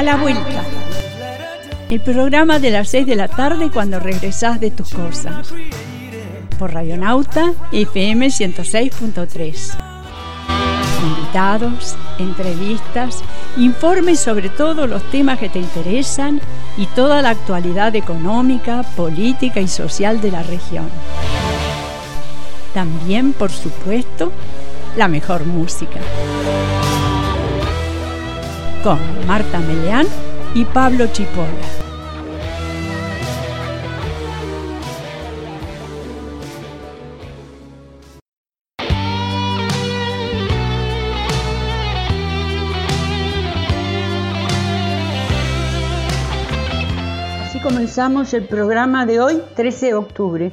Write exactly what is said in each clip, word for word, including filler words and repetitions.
A la vuelta. El programa de las seis de la tarde cuando regresás de tus cosas. Por Radionauta F M ciento seis punto tres. Invitados, entrevistas, informes sobre todos los temas que te interesan y toda la actualidad económica, política y social de la región. También, por supuesto, la mejor música. Con Marta Meleán y Pablo Chipola. Así comenzamos el programa de hoy, trece de octubre.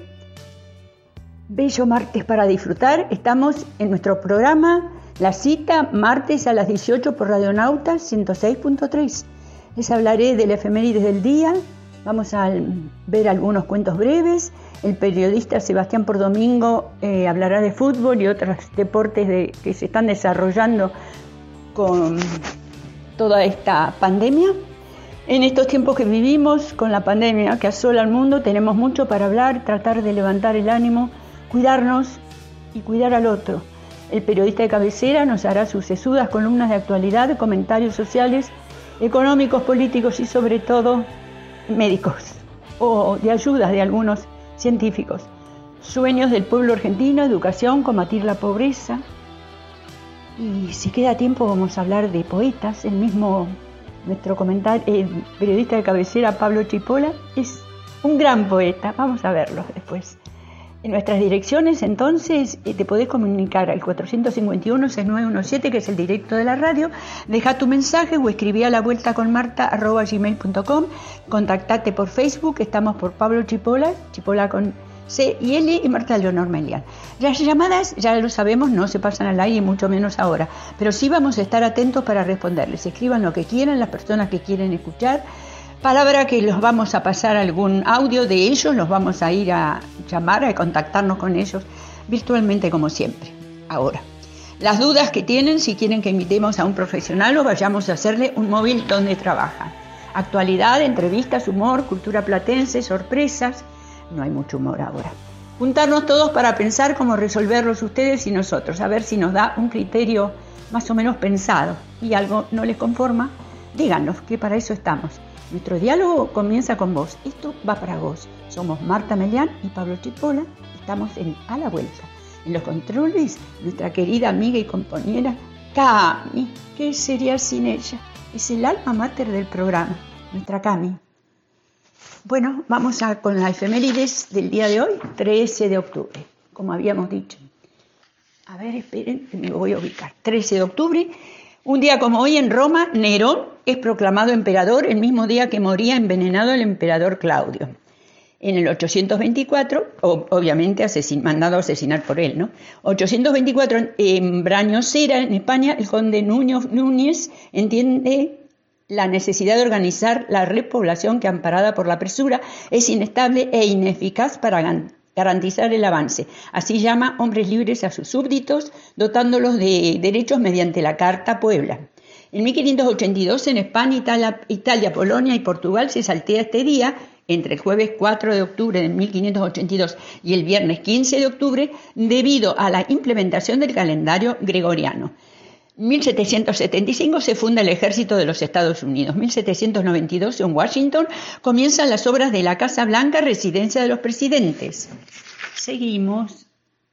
Bello martes para disfrutar. Estamos en nuestro programa La Cita, martes a las dieciocho por Radionauta ciento seis punto tres. Les hablaré de la efemérides del día. Vamos a ver algunos cuentos breves. El periodista Sebastián Pordomingo eh, hablará de fútbol y otros deportes de, que se están desarrollando con toda esta pandemia. En estos tiempos que vivimos, con la pandemia que asola al mundo, tenemos mucho para hablar, tratar de levantar el ánimo, cuidarnos y cuidar al otro. El periodista de cabecera nos hará sus sesudas columnas de actualidad, comentarios sociales, económicos, políticos y sobre todo médicos o de ayudas de algunos científicos. Sueños del pueblo argentino, educación, combatir la pobreza. Y si queda tiempo vamos a hablar de poetas. El mismo, nuestro comentar, el periodista de cabecera Pablo Chipola es un gran poeta. Vamos a verlo después. En nuestras direcciones, entonces, te podés comunicar al cuatrocientos cincuenta y uno, sesenta y nueve diecisiete, que es el directo de la radio. Deja tu mensaje o escribí a la vuelta con marta arroba gmail punto com. Contactate por Facebook, estamos por Pablo Chipola, Chipola con C y L, y Marta Leonor Melián. Las llamadas, ya lo sabemos, no se pasan al aire y mucho menos ahora, pero sí vamos a estar atentos para responderles. Escriban lo que quieran, las personas que quieren escuchar. Palabra que los vamos a pasar algún audio de ellos, los vamos a ir a llamar, a contactarnos con ellos virtualmente como siempre. Ahora, las dudas que tienen, si quieren que invitemos a un profesional o vayamos a hacerle un móvil donde trabajan. Actualidad, entrevistas, humor, cultura platense, sorpresas. No hay mucho humor ahora. Juntarnos todos para pensar cómo resolverlos ustedes y nosotros, a ver si nos da un criterio más o menos pensado y algo no les conforma, díganos que para eso estamos. Nuestro diálogo comienza con vos. Esto va para vos. Somos Marta Melián y Pablo Chipola. Estamos en A la Vuelta. En los controles, nuestra querida amiga y compañera Cami. ¿Qué sería sin ella? Es el alma mater del programa, nuestra Cami. Bueno, vamos a con las efemérides del día de hoy, trece de octubre, como habíamos dicho. A ver, esperen, que me voy a ubicar. trece de octubre. Un día como hoy en Roma, Nerón es proclamado emperador el mismo día que moría envenenado el emperador Claudio. En el ochocientos veinticuatro, obviamente asesin, mandado a asesinar por él, ¿no? ochocientos veinticuatro, en Brañosera, en España, el conde Nuño Núñez entiende la necesidad de organizar la repoblación que, amparada por la presura, es inestable e ineficaz para garantizar el avance. Así llama hombres libres a sus súbditos, dotándolos de derechos mediante la Carta Puebla. En mil quinientos ochenta y dos, en España, Italia, Italia, Polonia y Portugal se saltea este día, entre el jueves cuatro de octubre de mil quinientos ochenta y dos y el viernes quince de octubre, debido a la implementación del calendario gregoriano. En mil setecientos setenta y cinco se funda el Ejército de los Estados Unidos. En mil setecientos noventa y dos, en Washington, comienzan las obras de la Casa Blanca, residencia de los presidentes. Seguimos.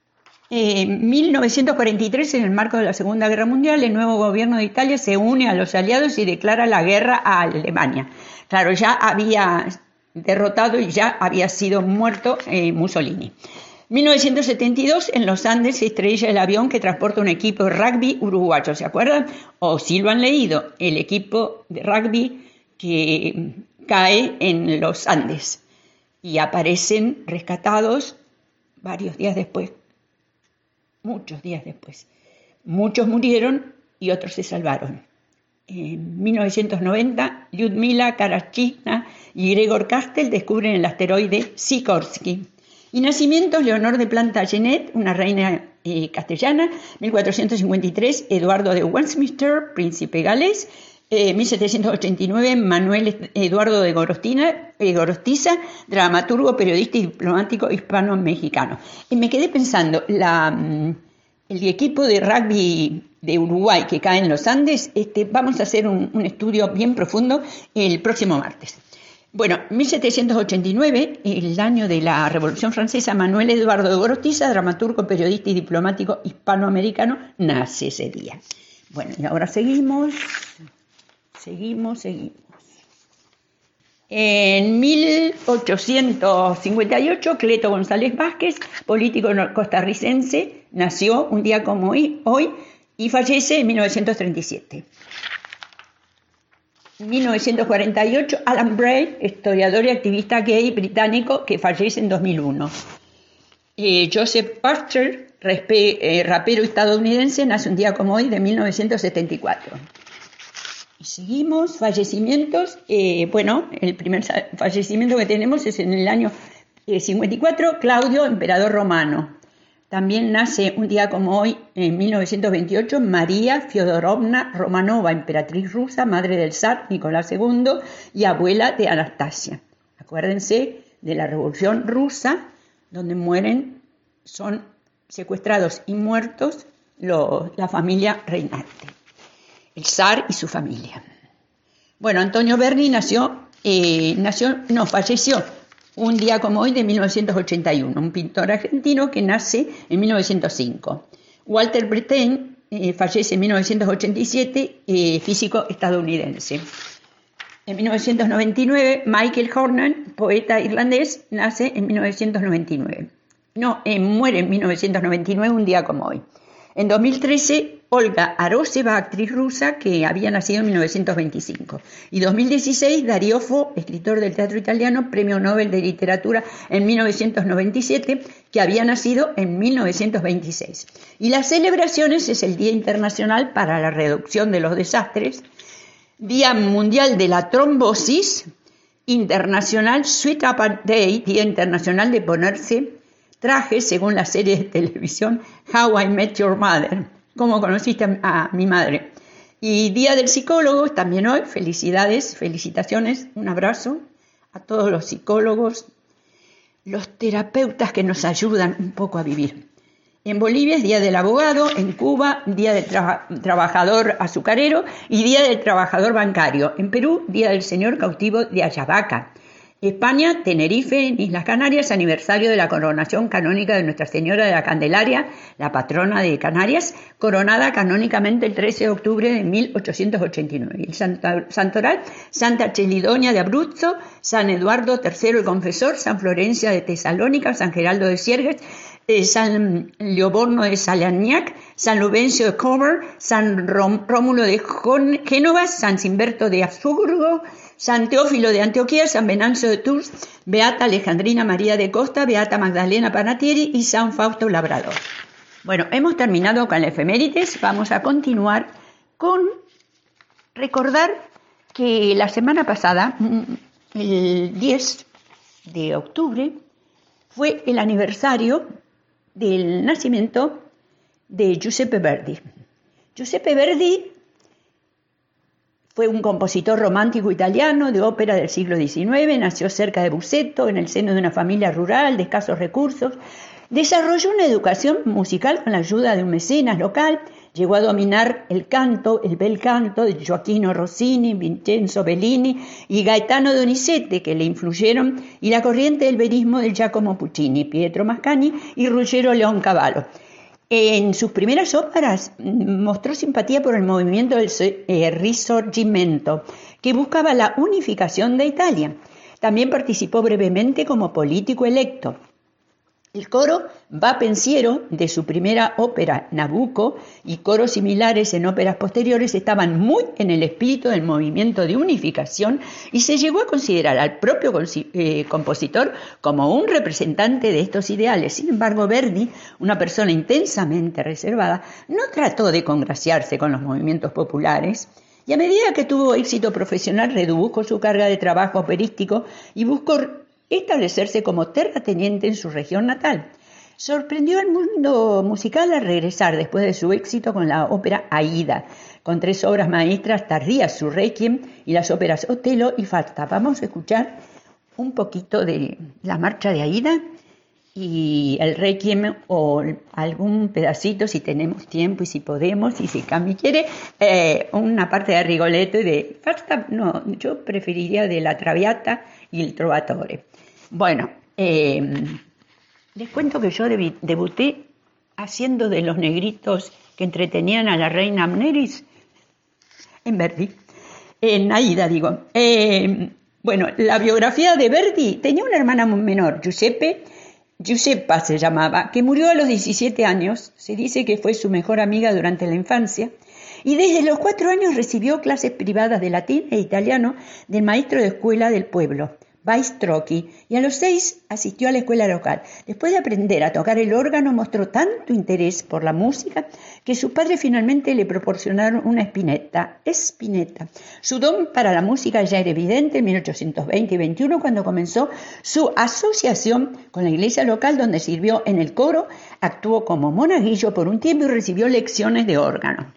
En mil novecientos cuarenta y tres, en el marco de la Segunda Guerra Mundial, el nuevo gobierno de Italia se une a los aliados y declara la guerra a Alemania. Claro, ya había derrotado y ya había sido muerto eh, Mussolini. mil novecientos setenta y dos, en los Andes se estrella el avión que transporta un equipo de rugby uruguayo, ¿se acuerdan? O si lo han leído, el equipo de rugby que cae en los Andes y aparecen rescatados varios días después, muchos días después. Muchos murieron y otros se salvaron. En mil novecientos noventa, Lyudmila Karachina y Gregor Kastel descubren el asteroide Sikorsky. Y nacimientos: Leonor de Plantagenet, una reina eh, castellana. mil cuatrocientos cincuenta y tres, Eduardo de Westminster, príncipe galés. Eh, mil setecientos ochenta y nueve, Manuel Eduardo de Gorostina, eh, Gorostiza, dramaturgo, periodista y diplomático hispano-mexicano. Y me quedé pensando, la, el equipo de rugby de Uruguay que cae en los Andes, este, vamos a hacer un, un estudio bien profundo el próximo martes. Bueno, mil setecientos ochenta y nueve, el año de la Revolución Francesa, Manuel Eduardo de Gorostiza, dramaturgo, periodista y diplomático hispanoamericano, nace ese día. Bueno, y ahora seguimos... Seguimos, seguimos. En mil ochocientos cincuenta y ocho, Cleto González Vázquez, político costarricense, nació un día como hoy, hoy y fallece en mil novecientos treinta y siete. En mil novecientos cuarenta y ocho, Alan Bray, historiador y activista gay británico, que fallece en dos mil uno. Eh, Joseph Parcher, respe, eh, rapero estadounidense, nace un día como hoy de mil novecientos setenta y cuatro. Y seguimos, fallecimientos. Eh, bueno, el primer fallecimiento que tenemos es en el año eh, cincuenta y cuatro, Claudio, emperador romano. También nace un día como hoy, en mil novecientos veintiocho, María Fyodorovna Romanova, emperatriz rusa, madre del zar Nicolás segundo y abuela de Anastasia. Acuérdense de la Revolución Rusa, donde mueren, son secuestrados y muertos los, la familia reinante. El zar y su familia. Bueno, Antonio Berni nació, eh, nació, no, falleció un día como hoy de mil novecientos ochenta y uno, un pintor argentino que nace en mil novecientos cinco. Walter Brattain eh, fallece en mil novecientos ochenta y siete, eh, físico estadounidense. En mil novecientos noventa y nueve, Michael Horner, poeta irlandés, nace en mil novecientos noventa y nueve. No, eh, muere en mil novecientos noventa y nueve, un día como hoy. En dos mil trece, Olga Aroseva, actriz rusa que había nacido en mil novecientos veinticinco. Y dos mil dieciséis, Dario Fo, escritor del teatro italiano, premio Nobel de Literatura en mil novecientos noventa y siete, que había nacido en mil novecientos veintiséis. Y las celebraciones es el Día Internacional para la Reducción de los Desastres, Día Mundial de la Trombosis, Internacional Sweet Up Day, Día Internacional de ponerse trajes según la serie de televisión How I Met Your Mother, cómo conociste a, a mi madre. Y Día del Psicólogo, también hoy, felicidades, felicitaciones, un abrazo a todos los psicólogos, los terapeutas que nos ayudan un poco a vivir. En Bolivia es Día del Abogado, en Cuba Día del tra- Trabajador Azucarero y Día del Trabajador Bancario. En Perú, Día del Señor Cautivo de Ayabaca. España, Tenerife, en Islas Canarias, aniversario de la coronación canónica de Nuestra Señora de la Candelaria, la patrona de Canarias, coronada canónicamente el trece de octubre de mil ochocientos ochenta y nueve. El santoral, Santa Chelidonia de Abruzzo, San Eduardo tercero el Confesor, San Florencia de Tesalónica, San Geraldo de Siergues, eh, San Leoborno de Salagnac, San Lubencio de Cover, San Rom- Rómulo de Génova, San Simberto de Habsburgo, San Teófilo de Antioquía, San Venancio de Tours, Beata Alejandrina María de Costa, Beata Magdalena Panatieri y San Fausto Labrador. Bueno, hemos terminado con la efemérides. Vamos a continuar con recordar que la semana pasada, el diez de octubre, fue el aniversario del nacimiento de Giuseppe Verdi. Giuseppe Verdi fue un compositor romántico italiano de ópera del siglo diecinueve, nació cerca de Busseto, en el seno de una familia rural de escasos recursos. Desarrolló una educación musical con la ayuda de un mecenas local, llegó a dominar el canto, el bel canto de Gioacchino Rossini, Vincenzo Bellini y Gaetano Donizetti, que le influyeron, y la corriente del verismo de Giacomo Puccini, Pietro Mascagni y Ruggero Leoncavallo. En sus primeras óperas mostró simpatía por el movimiento del eh, Risorgimento, que buscaba la unificación de Italia. También participó brevemente como político electo. El coro va pensiero de su primera ópera, Nabucco, y coros similares en óperas posteriores estaban muy en el espíritu del movimiento de unificación y se llegó a considerar al propio eh, compositor como un representante de estos ideales. Sin embargo, Verdi, una persona intensamente reservada, no trató de congraciarse con los movimientos populares y a medida que tuvo éxito profesional redujo su carga de trabajo operístico y buscó establecerse como terrateniente en su región natal. Sorprendió al mundo musical al regresar después de su éxito con la ópera Aida, con tres obras maestras tardías, su Requiem, y las óperas Otelo y Falstaff. Vamos a escuchar un poquito de la marcha de Aida y el Requiem, o algún pedacito si tenemos tiempo y si podemos, y si Cami quiere, eh, una parte de Rigoletto y de Falstaff. No, yo preferiría de la Traviata y el Trovatore. Bueno, eh, les cuento que yo deb- debuté haciendo de los negritos que entretenían a la reina Amneris en Verdi, en Aida digo. Eh, bueno, la biografía de Verdi: tenía una hermana menor, Giuseppe, Giuseppa se llamaba, que murió a los diecisiete años. Se dice que fue su mejor amiga durante la infancia, y desde los cuatro años recibió clases privadas de latín e italiano del maestro de escuela del pueblo, Baistrocchi, y a los seis asistió a la escuela local. Después de aprender a tocar el órgano, mostró tanto interés por la música que sus padres finalmente le proporcionaron una spinetta. Spinetta. Su don para la música ya era evidente en mil ochocientos veinte y veintiuno, cuando comenzó su asociación con la iglesia local, donde sirvió en el coro, actuó como monaguillo por un tiempo y recibió lecciones de órgano.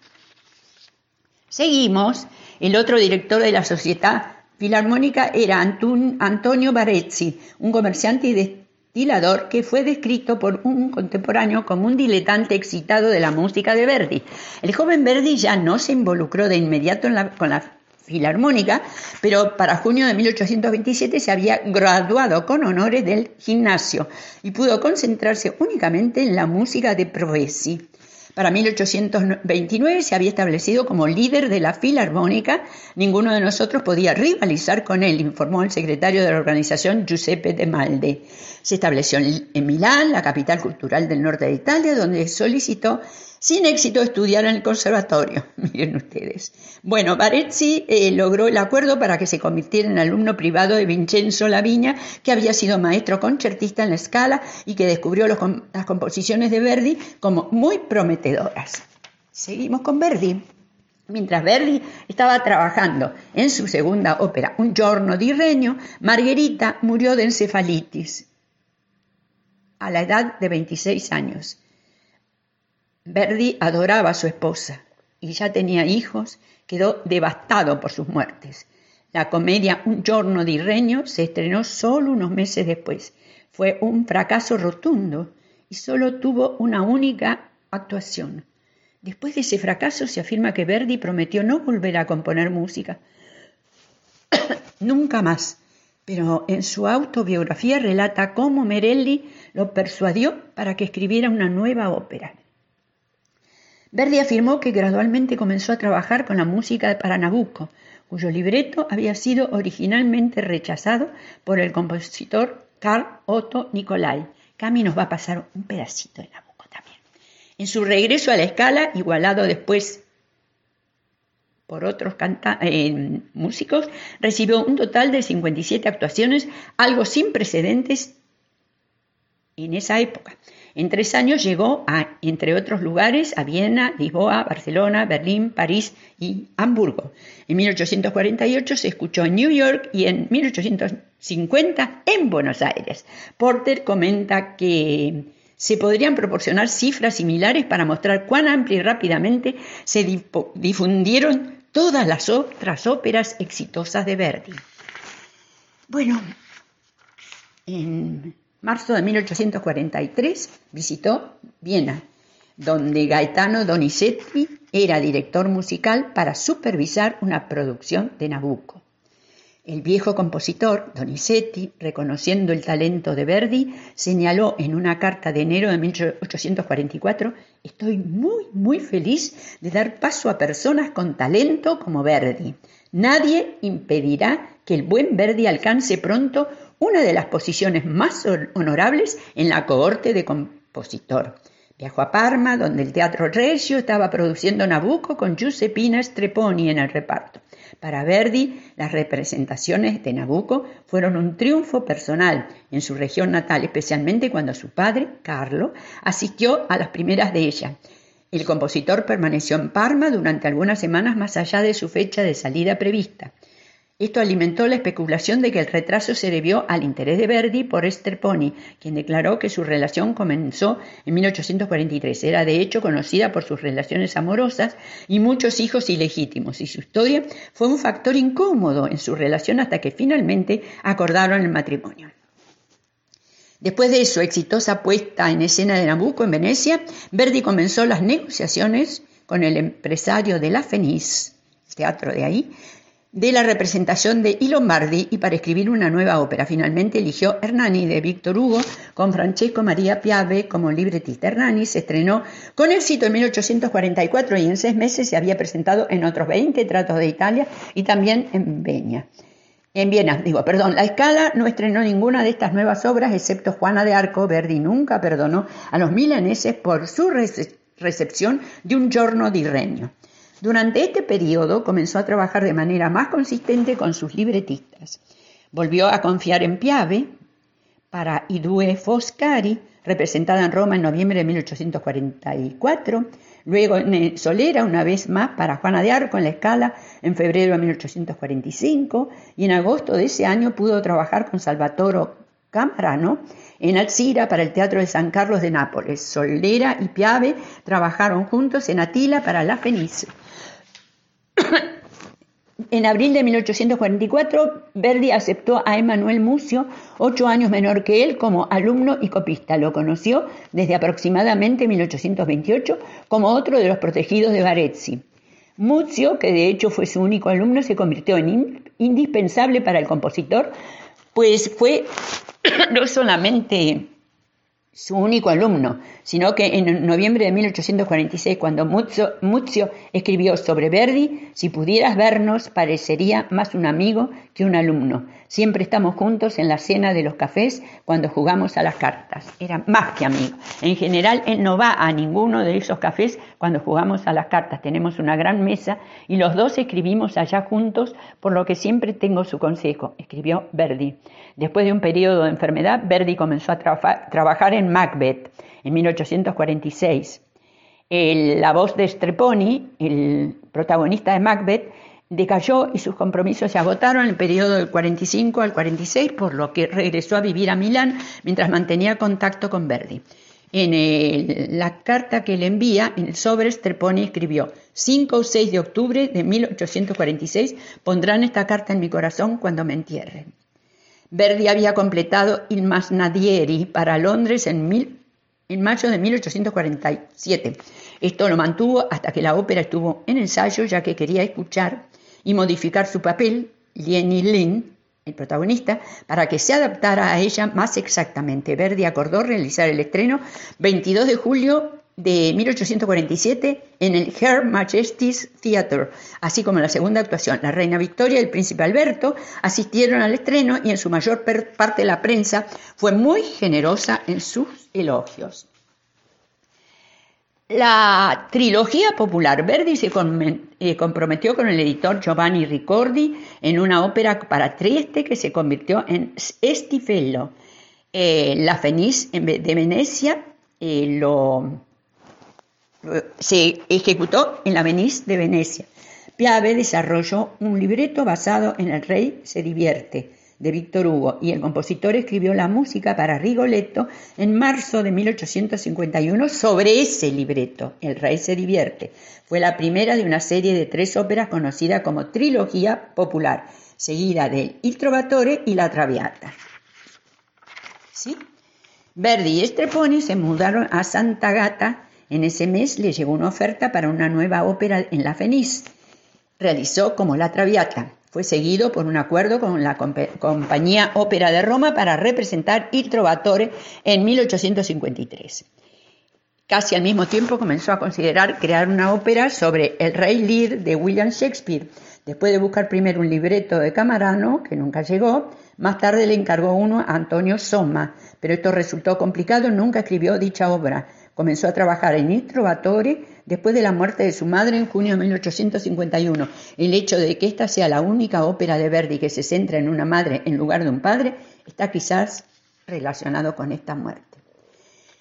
Seguimos. El otro director de la Società Filarmónica era Antun, Antonio Barezzi, un comerciante y destilador que fue descrito por un contemporáneo como un diletante excitado de la música de Verdi. El joven Verdi ya no se involucró de inmediato en la, con la Filarmónica, pero para junio de mil ochocientos veintisiete se había graduado con honores del gimnasio y pudo concentrarse únicamente en la música de Provesi. Para mil ochocientos veintinueve se había establecido como líder de la Filarmónica. Ninguno de nosotros podía rivalizar con él, informó el secretario de la organización, Giuseppe De Malde. Se estableció en Milán, la capital cultural del norte de Italia, donde solicitó sin éxito estudiar en el conservatorio. Miren ustedes. Bueno, Barezzi eh, logró el acuerdo para que se convirtiera en alumno privado de Vincenzo Lavigna, que había sido maestro concertista en la Scala y que descubrió los, las composiciones de Verdi como muy prometedoras. Seguimos con Verdi. Mientras Verdi estaba trabajando en su segunda ópera, Un giorno di regno, Margherita murió de encefalitis a la edad de veintiséis años. Verdi adoraba a su esposa y ya tenía hijos. Quedó devastado por sus muertes. La comedia Un giorno di regno se estrenó solo unos meses después. Fue un fracaso rotundo y solo tuvo una única actuación. Después de ese fracaso se afirma que Verdi prometió no volver a componer música nunca más, pero en su autobiografía relata cómo Merelli lo persuadió para que escribiera una nueva ópera. Verdi afirmó que gradualmente comenzó a trabajar con la música para Nabucco, cuyo libreto había sido originalmente rechazado por el compositor Carl Otto Nicolai. Cami nos va a pasar un pedacito de Nabucco también. En su regreso a la Scala, igualado después por otros canta- eh, músicos, recibió un total de cincuenta y siete actuaciones, algo sin precedentes en esa época. En tres años llegó, a, entre otros lugares, a Viena, Lisboa, Barcelona, Berlín, París y Hamburgo. En mil ochocientos cuarenta y ocho se escuchó en New York y en mil ochocientos cincuenta en Buenos Aires. Porter comenta que se podrían proporcionar cifras similares para mostrar cuán amplia y rápidamente se difundieron todas las otras óperas exitosas de Verdi. Bueno, en marzo de mil ochocientos cuarenta y tres visitó Viena, donde Gaetano Donizetti era director musical para supervisar una producción de Nabucco. El viejo compositor, Donizetti, reconociendo el talento de Verdi, señaló en una carta de enero de mil ochocientos cuarenta y cuatro: «Estoy muy, muy feliz de dar paso a personas con talento como Verdi. Nadie impedirá que el buen Verdi alcance pronto una de las posiciones más honorables en la cohorte de compositor». Viajó a Parma, donde el Teatro Regio estaba produciendo Nabucco con Giuseppina Strepponi en el reparto. Para Verdi, las representaciones de Nabucco fueron un triunfo personal en su región natal, especialmente cuando su padre, Carlo, asistió a las primeras de ellas. El compositor permaneció en Parma durante algunas semanas más allá de su fecha de salida prevista. Esto alimentó la especulación de que el retraso se debió al interés de Verdi por Strepponi, quien declaró que su relación comenzó en mil ochocientos cuarenta y tres. Era de hecho conocida por sus relaciones amorosas y muchos hijos ilegítimos, y su historia fue un factor incómodo en su relación hasta que finalmente acordaron el matrimonio. Después de su exitosa puesta en escena de Nabucco en Venecia, Verdi comenzó las negociaciones con el empresario de la Fenice, el teatro de ahí, de la representación de I Lombardi y para escribir una nueva ópera. Finalmente eligió Hernani de Victor Hugo con Francesco Maria Piave como libretista. Hernani se estrenó con éxito en mil ochocientos cuarenta y cuatro y en seis meses se había presentado en otros veinte teatros de Italia y también en Viena. En Viena, digo, perdón, la Scala no estrenó ninguna de estas nuevas obras excepto Juana de Arco. Verdi nunca perdonó a los milaneses por su rece- recepción de un giorno di Regno. Durante este periodo comenzó a trabajar de manera más consistente con sus libretistas. Volvió a confiar en Piave para I Due Foscari, representada en Roma en noviembre de mil ochocientos cuarenta y cuatro, luego en Solera una vez más para Juana de Arco en la Scala en febrero de mil ochocientos cuarenta y cinco, y en agosto de ese año pudo trabajar con Salvatore Camarano en Alcira para el Teatro de San Carlos de Nápoles. Solera y Piave trabajaron juntos en Attila para la Fenice. En abril de mil ochocientos cuarenta y cuatro, Verdi aceptó a Emanuel Muzio, ocho años menor que él, como alumno y copista. Lo conoció desde aproximadamente mil ochocientos veintiocho como otro de los protegidos de Barezzi. Muzio, que de hecho fue su único alumno, se convirtió en in- indispensable para el compositor, pues fue no solamente su único alumno, sino que en noviembre de mil ochocientos cuarenta y seis, cuando Muzio, Muzio escribió sobre Verdi, si pudieras vernos, parecería más un amigo que un alumno. Siempre estamos juntos en la cena de los cafés cuando jugamos a las cartas. Era más que amigo. En general, él no va a ninguno de esos cafés cuando jugamos a las cartas. Tenemos una gran mesa y los dos escribimos allá juntos, por lo que siempre tengo su consejo, escribió Verdi. Después de un periodo de enfermedad, Verdi comenzó a traba- trabajar en Macbeth en mil ochocientos cuarenta y seis. El, la voz de Strepponi, el protagonista de Macbeth, decayó y sus compromisos se agotaron en el periodo del cuarenta y cinco al cuarenta y seis, por lo que regresó a vivir a Milán mientras mantenía contacto con Verdi. En el, la carta que le envía, en el sobre, Strepponi escribió: cinco o seis de octubre de mil ochocientos cuarenta y seis pondrán esta carta en mi corazón cuando me entierren. Verdi había completado Il Masnadieri para Londres en, mil, en mayo de mil ochocientos cuarenta y siete. Esto lo mantuvo hasta que la ópera estuvo en ensayo, ya que quería escuchar y modificar su papel, Lieni Lin, el protagonista, para que se adaptara a ella más exactamente. Verdi acordó realizar el estreno veintidós de julio de mil ochocientos cuarenta y siete en el Her Majesty's Theatre, así como la segunda actuación. La reina Victoria y el príncipe Alberto asistieron al estreno y en su mayor parte la prensa fue muy generosa en sus elogios. La trilogía popular. Verdi se comprometió con el editor Giovanni Ricordi en una ópera para Trieste que se convirtió en Stiffelio. Eh, la Fenice de Venecia eh, lo se ejecutó en la Fenice de Venecia. Piave desarrolló un libreto basado en El Rey se divierte, de Victor Hugo, y el compositor escribió la música para Rigoletto en marzo de mil ochocientos cincuenta y uno sobre ese libreto, El Rey se divierte. Fue la primera de una serie de tres óperas conocida como trilogía popular, seguida de Il Trovatore y La Traviata. ¿Sí? Verdi y Strepponi se mudaron a Sant'Agata. En ese mes le llegó una oferta para una nueva ópera en la Fenice. Realizó como La Traviata. Fue seguido por un acuerdo con la comp- Compañía Ópera de Roma para representar Il Trovatore en mil ochocientos cincuenta y tres. Casi al mismo tiempo comenzó a considerar crear una ópera sobre el Rey Lear de William Shakespeare. Después de buscar primero un libreto de Camarano, que nunca llegó, más tarde le encargó uno a Antonio Somma, pero esto resultó complicado, nunca escribió dicha obra. Comenzó a trabajar en Il Trovatore después de la muerte de su madre en junio de mil ochocientos cincuenta y uno. El hecho de que esta sea la única ópera de Verdi que se centra en una madre en lugar de un padre está quizás relacionado con esta muerte.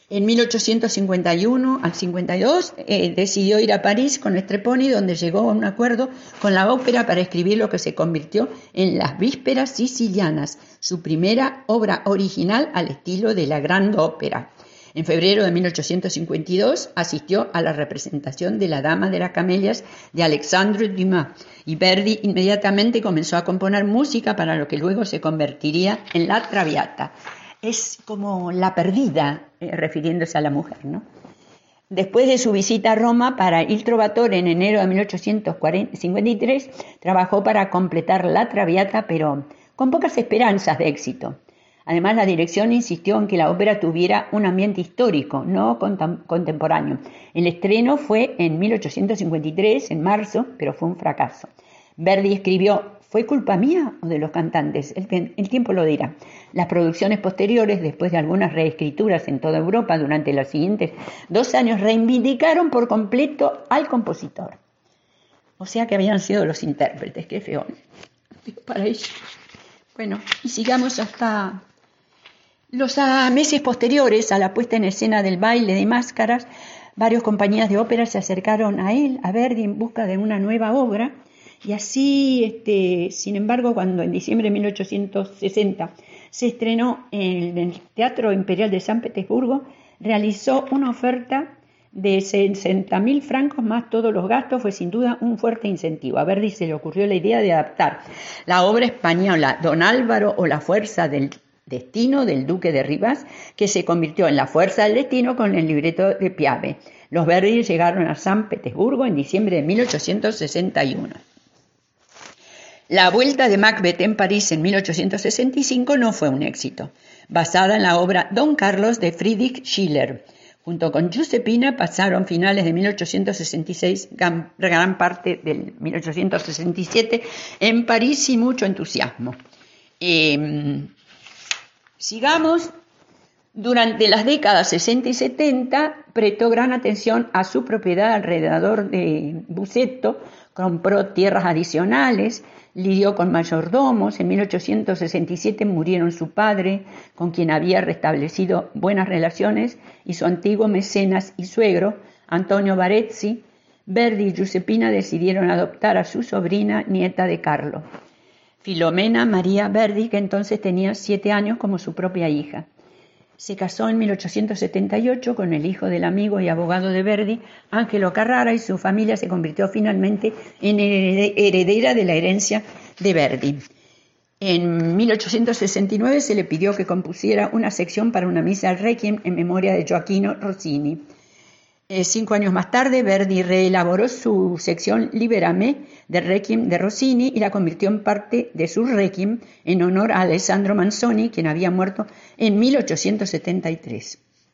En mil ochocientos cincuenta y uno al cincuenta y dos eh, decidió ir a París con Strepponi, donde llegó a un acuerdo con la ópera para escribir lo que se convirtió en Las Vísperas Sicilianas, su primera obra original al estilo de la Grand Ópera. En febrero de mil ochocientos cincuenta y dos asistió a la representación de La Dama de las Camelias de Alexandre Dumas y Verdi inmediatamente comenzó a componer música para lo que luego se convertiría en La Traviata. Es como la perdida, eh, refiriéndose a la mujer, ¿no? Después de su visita a Roma para Il Trovatore en enero de mil ochocientos cincuenta y tres, trabajó para completar La Traviata, pero con pocas esperanzas de éxito. Además, la dirección insistió en que la ópera tuviera un ambiente histórico, no contem- contemporáneo. El estreno fue en mil ochocientos cincuenta y tres, en marzo, pero fue un fracaso. Verdi escribió: ¿fue culpa mía o de los cantantes? El, el tiempo lo dirá. Las producciones posteriores, después de algunas reescrituras en toda Europa durante los siguientes dos años, reivindicaron por completo al compositor. O sea que habían sido los intérpretes, qué feo para ellos. Bueno, y sigamos hasta los meses posteriores a la puesta en escena del baile de máscaras. Varias compañías de ópera se acercaron a él, a Verdi, en busca de una nueva obra. Y así, este, sin embargo, cuando en diciembre de mil ochocientos sesenta se estrenó en el Teatro Imperial de San Petersburgo, realizó una oferta de sesenta mil francos más todos los gastos. Fue sin duda un fuerte incentivo. A Verdi se le ocurrió la idea de adaptar la obra española Don Álvaro o La Fuerza del Destino del Duque de Rivas, que se convirtió en La Fuerza del Destino con el libreto de Piave. Los Verdi llegaron a San Petersburgo en diciembre de mil ochocientos sesenta y uno. La vuelta de Macbeth en París en mil ochocientos sesenta y cinco no fue un éxito. Basada en la obra Don Carlos de Friedrich Schiller, junto con Giuseppina pasaron finales de mil ochocientos sesenta y seis, gran, gran parte del mil ochocientos sesenta y siete en París sin mucho entusiasmo. Eh, sigamos. Durante las décadas sesenta y setenta prestó gran atención a su propiedad alrededor de Busseto, compró tierras adicionales, lidió con mayordomos. En mil ochocientos sesenta y siete murieron su padre, con quien había restablecido buenas relaciones, y su antiguo mecenas y suegro, Antonio Barezzi. Verdi y Giuseppina decidieron adoptar a su sobrina, nieta de Carlo, Filomena María Verdi, que entonces tenía siete años, como su propia hija. Se casó en mil ochocientos setenta y ocho con el hijo del amigo y abogado de Verdi, Angelo Carrara, y su familia se convirtió finalmente en heredera de la herencia de Verdi. En mil ochocientos sesenta y nueve se le pidió que compusiera una sección para una misa al Requiem en memoria de Gioacchino Rossini. Eh, cinco años más tarde, Verdi reelaboró su sección Liberame del Requiem de Rossini y la convirtió en parte de su Requiem en honor a Alessandro Manzoni, quien había muerto en mil ochocientos setenta y tres.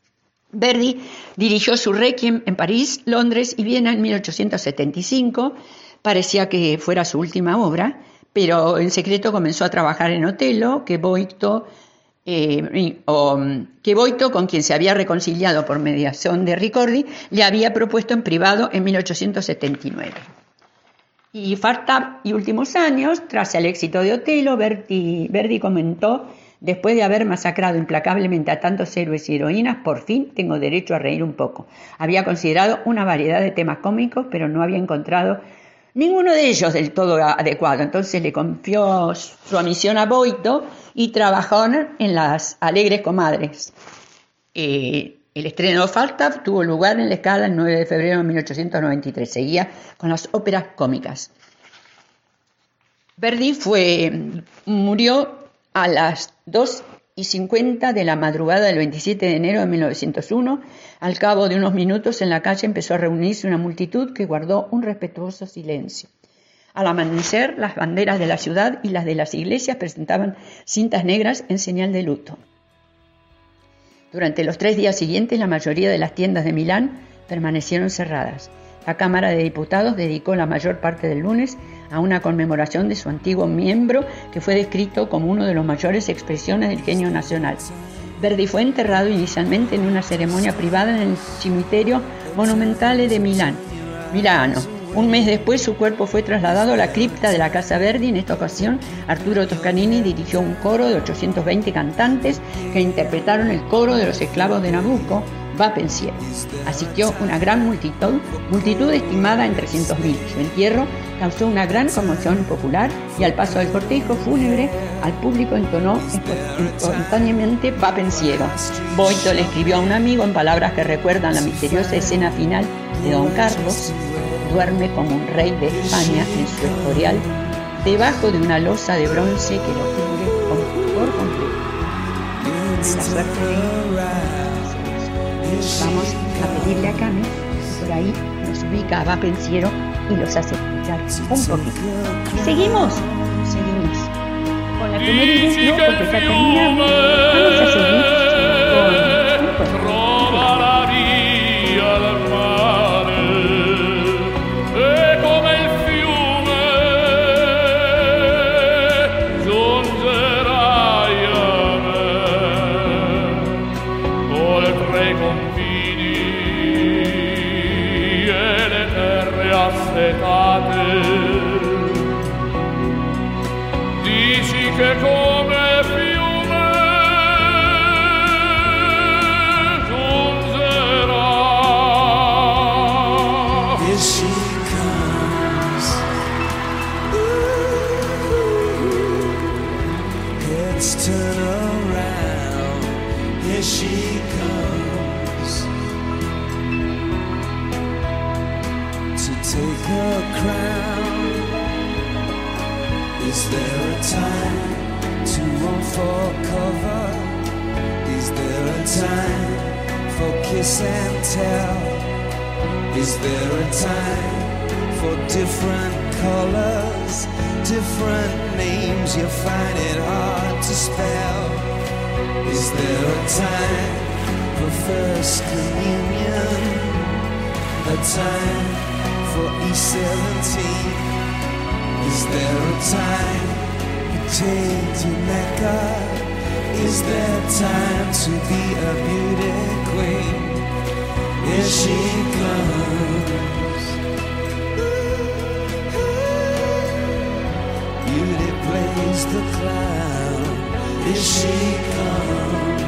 Verdi dirigió su Requiem en París, Londres y Viena en mil ochocientos setenta y cinco. Parecía que fuera su última obra, pero en secreto comenzó a trabajar en Otello, que Boito Eh, o, que Boito, con quien se había reconciliado por mediación de Ricordi, le había propuesto en privado en mil ochocientos setenta y nueve. Y falta y últimos años, tras el éxito de Otello, Verdi, Verdi comentó: después de haber masacrado implacablemente a tantos héroes y heroínas, por fin tengo derecho a reír un poco. Había considerado una variedad de temas cómicos, pero no había encontrado ninguno de ellos del todo adecuado. Entonces le confió su misión a Boito y trabajó en Las Alegres Comadres. Eh, el estreno de Falstaff tuvo lugar en la Scala el nueve de febrero de mil ochocientos noventa y tres. Seguía con las óperas cómicas. Verdi fue, murió a las dos y cincuenta de la madrugada del veintisiete de enero de mil novecientos uno. Al cabo de unos minutos en la calle empezó a reunirse una multitud que guardó un respetuoso silencio. Al amanecer, las banderas de la ciudad y las de las iglesias presentaban cintas negras en señal de luto. Durante los tres días siguientes, la mayoría de las tiendas de Milán permanecieron cerradas. La Cámara de Diputados dedicó la mayor parte del lunes a una conmemoración de su antiguo miembro, que fue descrito como uno de los mayores expresiones del genio nacional. Verdi fue enterrado inicialmente en una ceremonia privada en el Cimitero Monumentale de Milán, Milano. Un mes después, su cuerpo fue trasladado a la cripta de la Casa Verdi. En esta ocasión, Arturo Toscanini dirigió un coro de ochocientos veinte cantantes que interpretaron el coro de los esclavos de Nabucco, va pensiero. Asistió una gran multitud, multitud estimada en trescientos mil. Su entierro causó una gran conmoción popular y al paso del cortejo fúnebre al público entonó espontáneamente va pensiero. Boito le escribió a un amigo en palabras que recuerdan la misteriosa escena final de Don Carlos, duerme como un rey de España en su escorial, debajo de una losa de bronce que lo cubre por completo. La suerte de vamos a pedirle a Cami, por ahí nos ubica a va pensiero y los hace escuchar un poquito. ¿Y seguimos? Seguimos. Con la primera idea, no, porque está terminando. Vamos a seguir con un cuento. Dici che come fiume giungerà. Here she comes. Ooh, heads turn around. Here she comes to take her crown. Is there a time to run for cover? Is there a time for kiss and tell? Is there a time for different colors, different names you find it hard to spell? Is there a time for first communion? A time for E seventeen? Is there a time you take to Mecca? Is there time to be a beauty queen? Here she comes. Beauty plays the clown. Here she comes.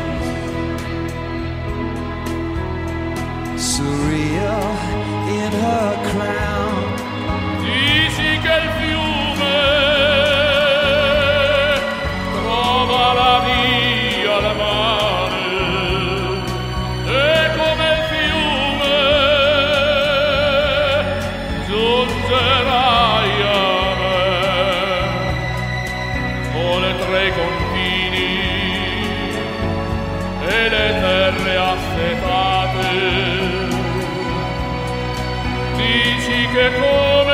Surreal in her crown. Dici che il fiume trova la via al mare e come il fiume giungerai a me oltre i confini e le terre assetate. Dici che come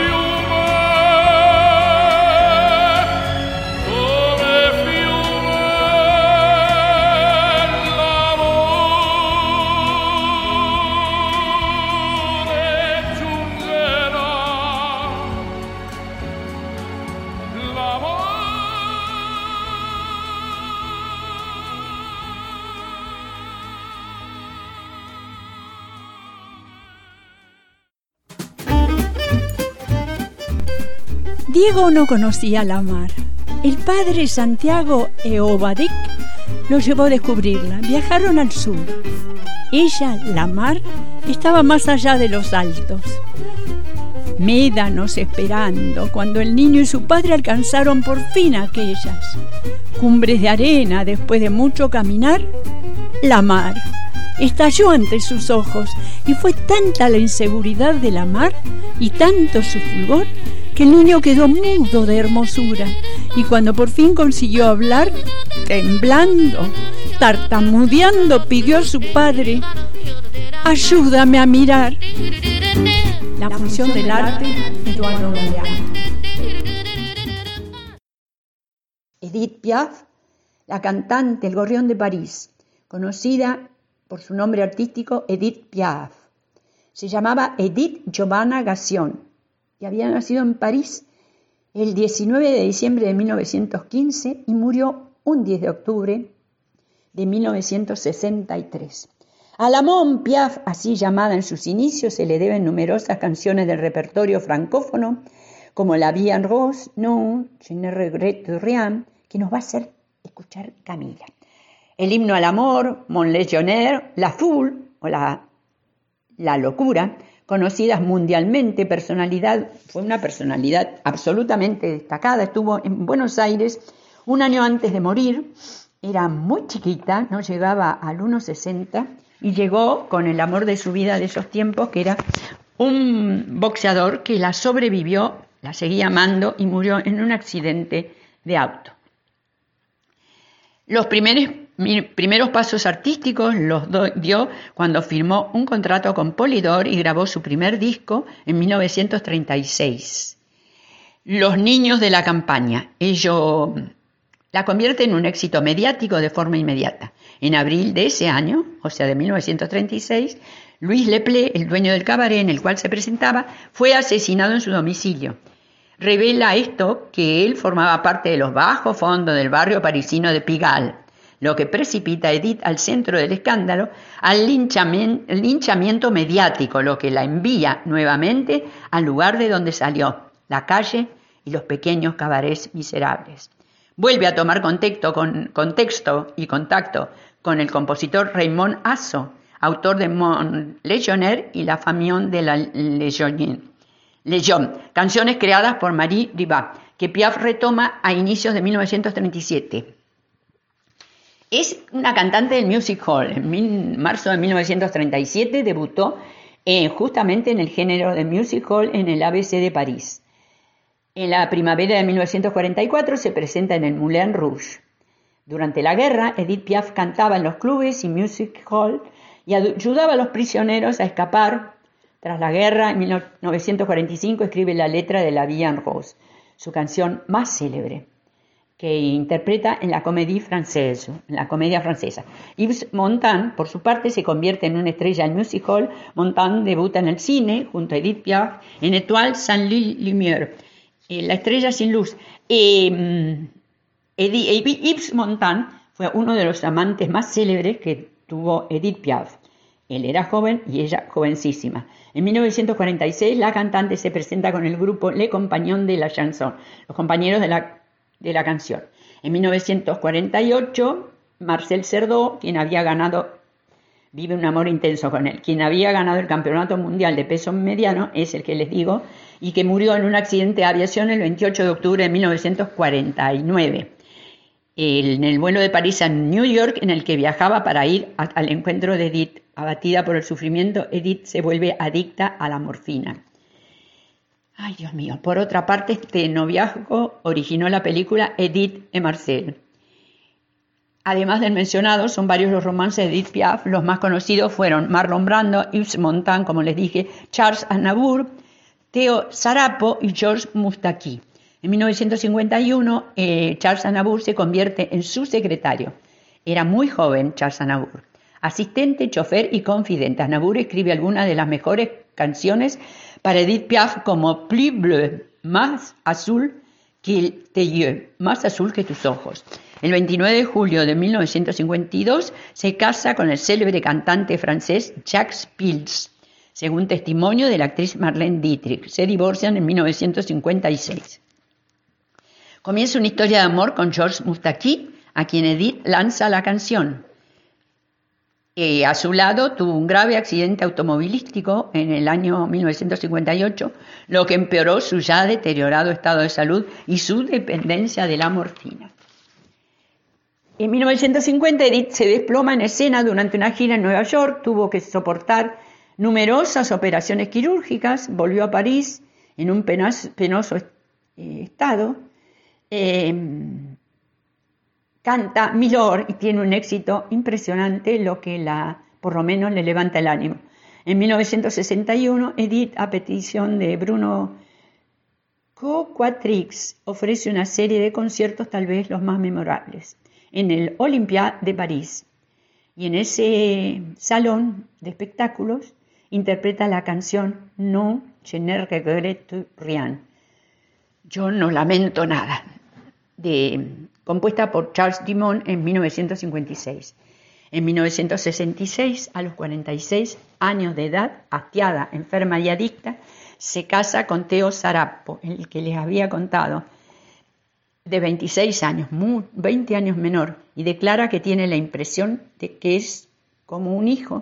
Diego no conocía la mar. El padre Santiago Eobadik lo llevó a descubrirla. Viajaron al sur. Ella, la mar, estaba más allá de los altos. Médanos esperando cuando el niño y su padre alcanzaron por fin aquellas cumbres de arena después de mucho caminar. La mar estalló ante sus ojos y fue tanta la inseguridad de la mar y tanto su fulgor que el niño quedó mudo de hermosura y cuando por fin consiguió hablar, temblando, tartamudeando, pidió a su padre: ayúdame a mirar. La, la función del arte de Eduardo Galeano. Edith Piaf, la cantante El Gorrión de París, conocida por su nombre artístico Edith Piaf. Se llamaba Edith Giovanna Gassion y había nacido en París el diecinueve de diciembre de mil novecientos quince y murió un diez de octubre de mil novecientos sesenta y tres. A la Mon Piaf, así llamada en sus inicios, se le deben numerosas canciones del repertorio francófono, como La Vie en Rose, Non, Je ne regrette rien, que nos va a hacer escuchar Camila. El himno al amor, Mon Légionnaire, La Foule, o la, la locura, conocidas mundialmente, personalidad, fue una personalidad absolutamente destacada, estuvo en Buenos Aires un año antes de morir, era muy chiquita, no llegaba al uno sesenta y llegó con el amor de su vida de esos tiempos, que era un boxeador que la sobrevivió, la seguía amando y murió en un accidente de auto. Los primeros, primeros pasos artísticos los dio cuando firmó un contrato con Polydor y grabó su primer disco en mil novecientos treinta y seis. Los niños de la campaña. Ello la convierte en un éxito mediático de forma inmediata. En abril de ese año, o sea de mil novecientos treinta y seis, Luis Leplé, el dueño del cabaret en el cual se presentaba, fue asesinado en su domicilio. Revela esto que él formaba parte de los bajos fondos del barrio parisino de Pigalle, lo que precipita a Edith al centro del escándalo, al linchamiento, linchamiento mediático, lo que la envía nuevamente al lugar de donde salió, la calle y los pequeños cabarets miserables. Vuelve a tomar contexto, con, contexto y contacto con el compositor Raymond Asso, autor de Mon Légionnaire y La Famille de la Légion. Legión, canciones creadas por Marie Ribas, que Piaf retoma a inicios de mil novecientos treinta y siete. Es una cantante del music hall. En mil, marzo de mil novecientos treinta y siete debutó eh, justamente en el género de music hall en el A B C de París. En la primavera de mil novecientos cuarenta y cuatro se presenta en el Moulin Rouge. Durante la guerra, Edith Piaf cantaba en los clubes y music hall y ayudaba a los prisioneros a escapar. Tras la guerra, en mil novecientos cuarenta y cinco, escribe la letra de La Vie en Rose, su canción más célebre, que interpreta en la comédie française, en la comedia francesa. Yves Montand, por su parte, se convierte en una estrella del music hall. Montand debuta en el cine, junto a Edith Piaf, en Étoile sans lumière, eh, La estrella sin luz. Eh, Yves Montand fue uno de los amantes más célebres que tuvo Edith Piaf. Él era joven y ella jovencísima. En mil novecientos cuarenta y seis, la cantante se presenta con el grupo Les Compagnons de la Chanson, los compañeros de la, de la canción. En mil novecientos cuarenta y ocho, Marcel Cerdan, quien había ganado, vive un amor intenso con él, quien había ganado el campeonato mundial de peso mediano, es el que les digo, y que murió en un accidente de aviación el veintiocho de octubre de mil novecientos cuarenta y nueve. En el vuelo de París a New York, en el que viajaba para ir a, al encuentro de Edith. Abatida por el sufrimiento, Edith se vuelve adicta a la morfina. Ay, Dios mío. Por otra parte, este noviazgo originó la película Edith et Marcel. Además del mencionado, son varios los romances de Edith Piaf. Los más conocidos fueron Marlon Brando, Yves Montand, como les dije, Charles Aznavour, Theo Sarapo y Georges Moustaki. En mil novecientos cincuenta y uno, eh, Charles Aznavour se convierte en su secretario. Era muy joven Charles Aznavour. Asistente, chofer y confidente. Aznavour escribe algunas de las mejores canciones para Edith Piaf, como Plus bleu, más azul que tes yeux, más azul que tus ojos. El veintinueve de julio de mil novecientos cincuenta y dos se casa con el célebre cantante francés Jacques Pils, según testimonio de la actriz Marlène Dietrich. Se divorcian en mil novecientos cincuenta y seis. Comienza una historia de amor con Georges Moustaki, a quien Edith lanza la canción. Eh, a su lado tuvo un grave accidente automovilístico en el año mil novecientos cincuenta y ocho, lo que empeoró su ya deteriorado estado de salud y su dependencia de la morfina. En mil novecientos cincuenta, Edith se desploma en escena durante una gira en Nueva York, tuvo que soportar numerosas operaciones quirúrgicas, volvió a París en un penoso, penoso eh, estado, eh, canta Milord y tiene un éxito impresionante, lo que la, por lo menos le levanta el ánimo. En mil novecientos sesenta y uno, Edith, a petición de Bruno Coquatrix, ofrece una serie de conciertos, tal vez los más memorables, en el Olympia de París. Y en ese salón de espectáculos interpreta la canción Non, je ne regrette rien. Yo no lamento nada, de, compuesta por Charles Dumont en mil novecientos cincuenta y seis. En mil novecientos sesenta y seis, a los cuarenta y seis años de edad, hastiada, enferma y adicta, se casa con Theo Sarapo, el que les había contado, de veintiséis años, muy, veinte años menor, y declara que tiene la impresión de que es como un hijo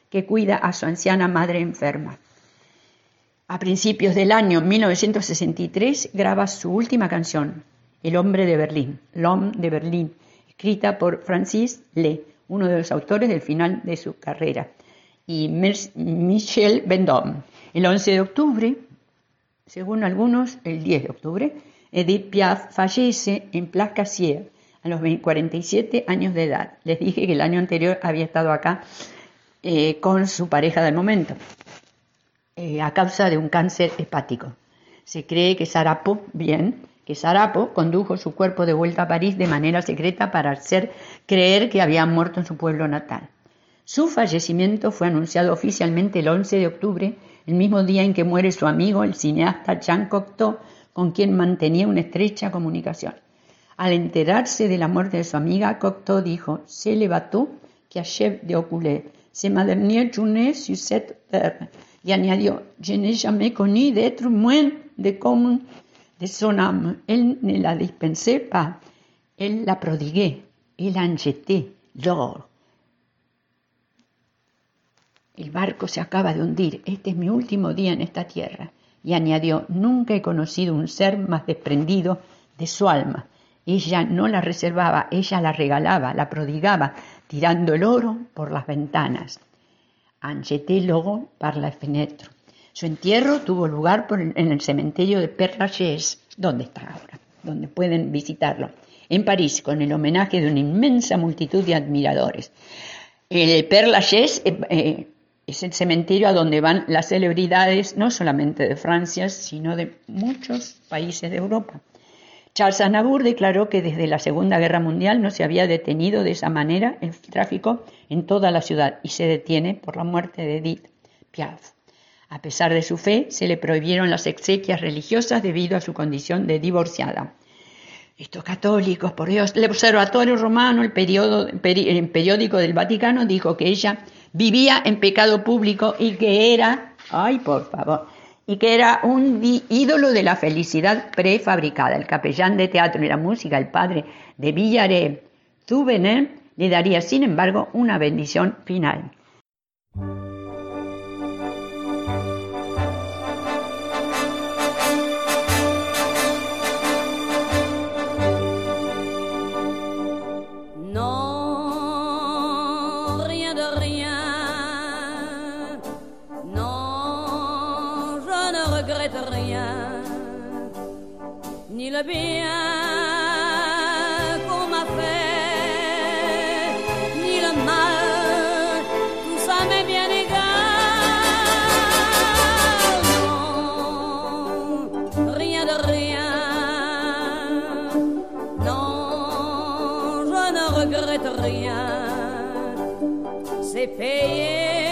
que cuida a su anciana madre enferma. A principios del año mil novecientos sesenta y tres graba su última canción, El hombre de Berlín, L'homme de Berlín, escrita por Francis Lee, uno de los autores del final de su carrera, y Michel Vendôme. El once de octubre, según algunos, el diez de octubre, Edith Piaf fallece en Place Cassier a los cuarenta y siete años de edad. Les dije que el año anterior había estado acá eh, con su pareja del momento, eh, a causa de un cáncer hepático. Se cree que Sarapo, bien, que Sarapo condujo su cuerpo de vuelta a París de manera secreta para hacer creer que había muerto en su pueblo natal. Su fallecimiento fue anunciado oficialmente el once de octubre, el mismo día en que muere su amigo, el cineasta Jean Cocteau, con quien mantenía una estrecha comunicación. Al enterarse de la muerte de su amiga, Cocteau dijo: «C'est le bateau qui achève de couler. C'est ma dernière journée sur cette terre». Y añadió: «Je n'ai jamais connu d'être moins de commun de son âme. Elle ne la dispensait pas. Elle la prodiguait. Elle en jetait l'or». El barco se acaba de hundir. Este es mi último día en esta tierra. Y añadió: «Nunca he conocido un ser más desprendido de su alma. Ella no la reservaba, ella la regalaba, la prodigaba, tirando el oro por las ventanas». En jeté l'or par la fenêtre. Su entierro tuvo lugar por el, en el cementerio de Père Lachaise, donde está ahora, donde pueden visitarlo, en París, con el homenaje de una inmensa multitud de admiradores. El Père Lachaise eh, eh, es el cementerio a donde van las celebridades, no solamente de Francia, sino de muchos países de Europa. Charles Aznavour declaró que desde la Segunda Guerra Mundial no se había detenido de esa manera el tráfico en toda la ciudad y se detiene por la muerte de Edith Piaf. A pesar de su fe, se le prohibieron las exequias religiosas debido a su condición de divorciada. Estos católicos, por Dios, el Observatorio Romano, el, periodo, peri, el periódico del Vaticano, dijo que ella vivía en pecado público y que era, ay por favor, y que era un ídolo de la felicidad prefabricada. El capellán de teatro y la música, el padre de Villaret-Thuvenin, le daría, sin embargo, una bendición final. Ni le bien qu'on m'a fait, ni le mal, tout ça m'est bien égal. Non, rien de rien. Non, je ne regrette rien. C'est payé.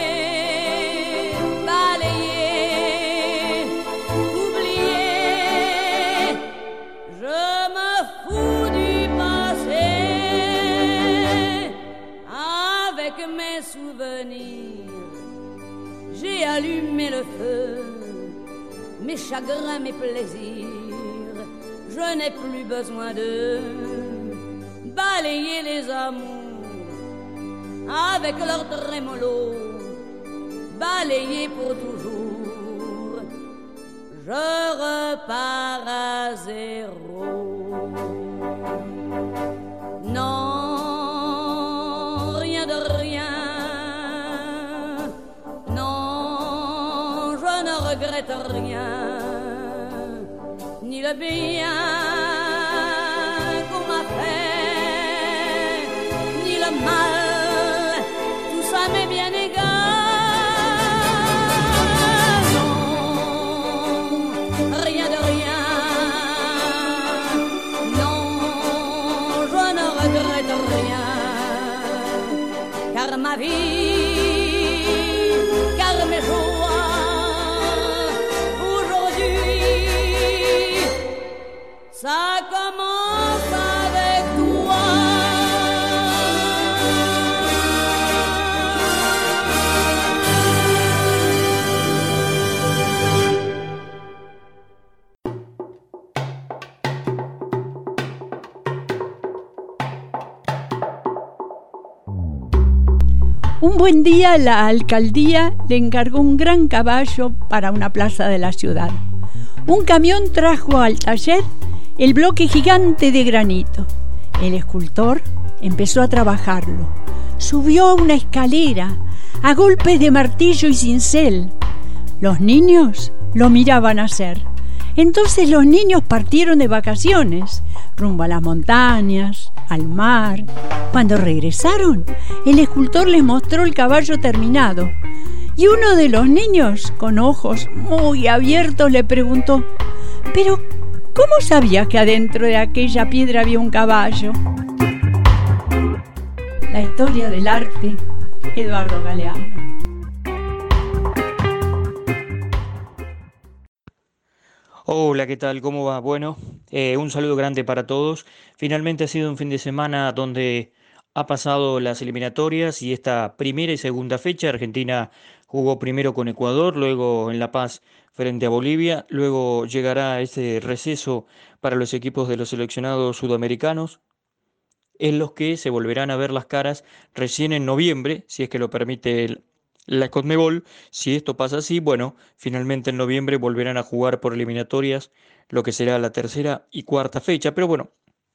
J'ai allumé le feu, mes chagrins, mes plaisirs. Je n'ai plus besoin de balayer les amours avec leur trémolo, balayer pour toujours. Je repars à zéro. Non, rien de rien. Je ne regrette rien, ni le bien qu'on m'a fait, ni le mal, tout ça m'est bien égal. Non, rien de rien. Non, je ne regrette rien, car ma vie, car mes jours, ça commence avec toi. Un buen día la alcaldía le encargó un gran caballo para una plaza de la ciudad. Un camión trajo al taller el bloque gigante de granito. El escultor empezó a trabajarlo. Subió a una escalera a golpes de martillo y cincel. Los niños lo miraban hacer. Entonces los niños partieron de vacaciones, rumbo a las montañas, al mar. Cuando regresaron, el escultor les mostró el caballo terminado. Y uno de los niños, con ojos muy abiertos, le preguntó: «¿Pero cómo sabías que adentro de aquella piedra había un caballo?». La historia del arte, Eduardo Galeano. Hola, ¿qué tal? ¿Cómo va? Bueno, eh, un saludo grande para todos. Finalmente ha sido un fin de semana donde ha pasado las eliminatorias y esta primera y segunda fecha. Argentina jugó primero con Ecuador, luego en La Paz frente a Bolivia, luego llegará ese receso para los equipos de los seleccionados sudamericanos, en los que se volverán a ver las caras recién en noviembre, si es que lo permite el- la Conmebol. Si esto pasa así, bueno, finalmente en noviembre volverán a jugar por eliminatorias lo que será la tercera y cuarta fecha. Pero bueno,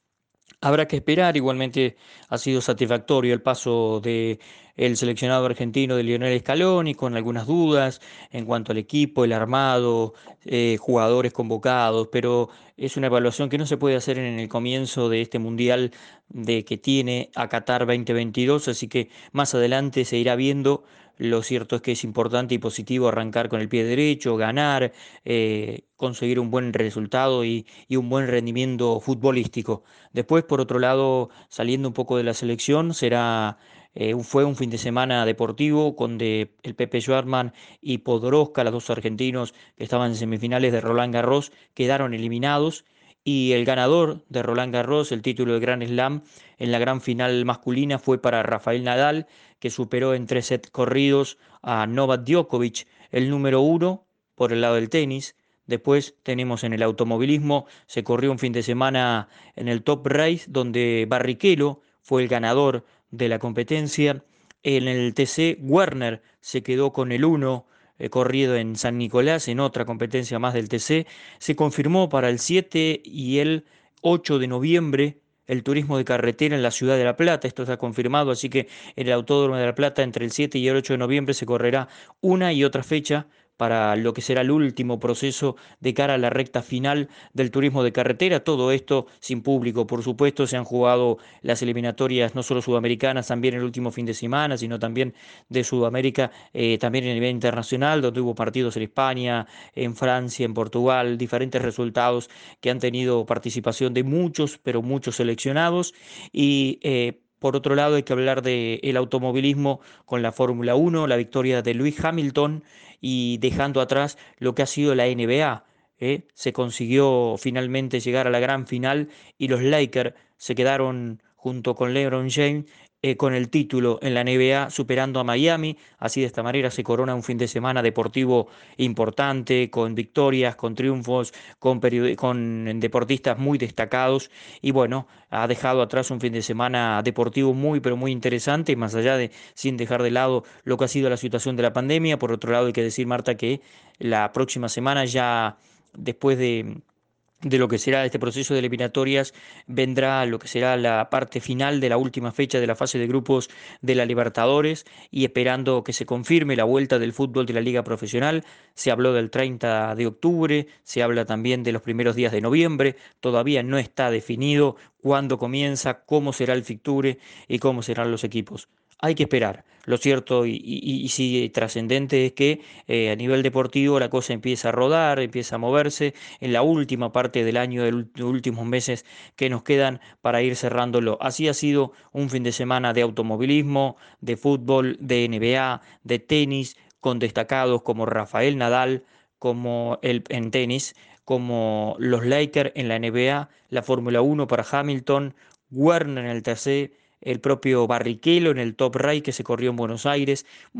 habrá que esperar. Igualmente ha sido satisfactorio el paso de el seleccionado argentino de Lionel Scaloni, con algunas dudas en cuanto al equipo, el armado, eh, jugadores convocados, pero es una evaluación que no se puede hacer en el comienzo de este mundial de que tiene a Qatar veinte veintidós, así que más adelante se irá viendo. Lo cierto es que es importante y positivo arrancar con el pie derecho, ganar, eh, conseguir un buen resultado y, y un buen rendimiento futbolístico. Después, por otro lado, saliendo un poco de la selección, será, eh, un- fue un fin de semana deportivo con de, el Pepe Schwartzman y Podoroska, los dos argentinos que estaban en semifinales de Roland Garros, quedaron eliminados. Y el ganador de Roland Garros, el título de Grand Slam, en la gran final masculina fue para Rafael Nadal, que superó en tres sets corridos a Novak Djokovic, el número uno por el lado del tenis. Después tenemos en el automovilismo, se corrió un fin de semana en el Top Race, donde Barrichello fue el ganador de la competencia. En el T C, Werner se quedó con el uno, eh, corrido en San Nicolás, en otra competencia más del T C. Se confirmó para el siete y el ocho de noviembre el turismo de carretera en la ciudad de La Plata. Esto está confirmado, así que en el Autódromo de La Plata entre el siete y el ocho de noviembre se correrá una y otra fecha para lo que será el último proceso de cara a la recta final del turismo de carretera. Todo esto sin público, por supuesto. Se han jugado las eliminatorias no solo sudamericanas también el último fin de semana, sino también de Sudamérica, eh, también a nivel internacional, donde hubo partidos en España, en Francia, en Portugal, diferentes resultados que han tenido participación de muchos, pero muchos seleccionados. Y eh, por otro lado, hay que hablar del automovilismo con la Fórmula Uno, la victoria de Lewis Hamilton, y dejando atrás lo que ha sido la N B A. ¿eh? Se consiguió finalmente llegar a la gran final y los Lakers se quedaron junto con LeBron James, eh, con el título en la N B A, superando a Miami. Así, de esta manera se corona un fin de semana deportivo importante, con victorias, con triunfos, con, period- con deportistas muy destacados. Y bueno, ha dejado atrás un fin de semana deportivo muy, pero muy interesante, más allá de, sin dejar de lado lo que ha sido la situación de la pandemia. Por otro lado, hay que decir, Marta, que la próxima semana ya, después de de lo que será este proceso de eliminatorias, vendrá lo que será la parte final de la última fecha de la fase de grupos de la Libertadores, y esperando que se confirme la vuelta del fútbol de la Liga Profesional. Se habló del treinta de octubre, se habla también de los primeros días de noviembre. Todavía no está definido cuándo comienza, cómo será el fixture y cómo serán los equipos. Hay que esperar. Lo cierto y, y, y sí trascendente es que, eh, a nivel deportivo, la cosa empieza a rodar, empieza a moverse en la última parte del año, de los últimos meses que nos quedan para ir cerrándolo. Así ha sido un fin de semana de automovilismo, de fútbol, de N B A, de tenis, con destacados como Rafael Nadal, como el, en tenis, como los Lakers en la N B A, la Fórmula Uno para Hamilton, Werner en el T C, el propio Barrichello en el Top Race que se corrió en Buenos Aires. Bueno,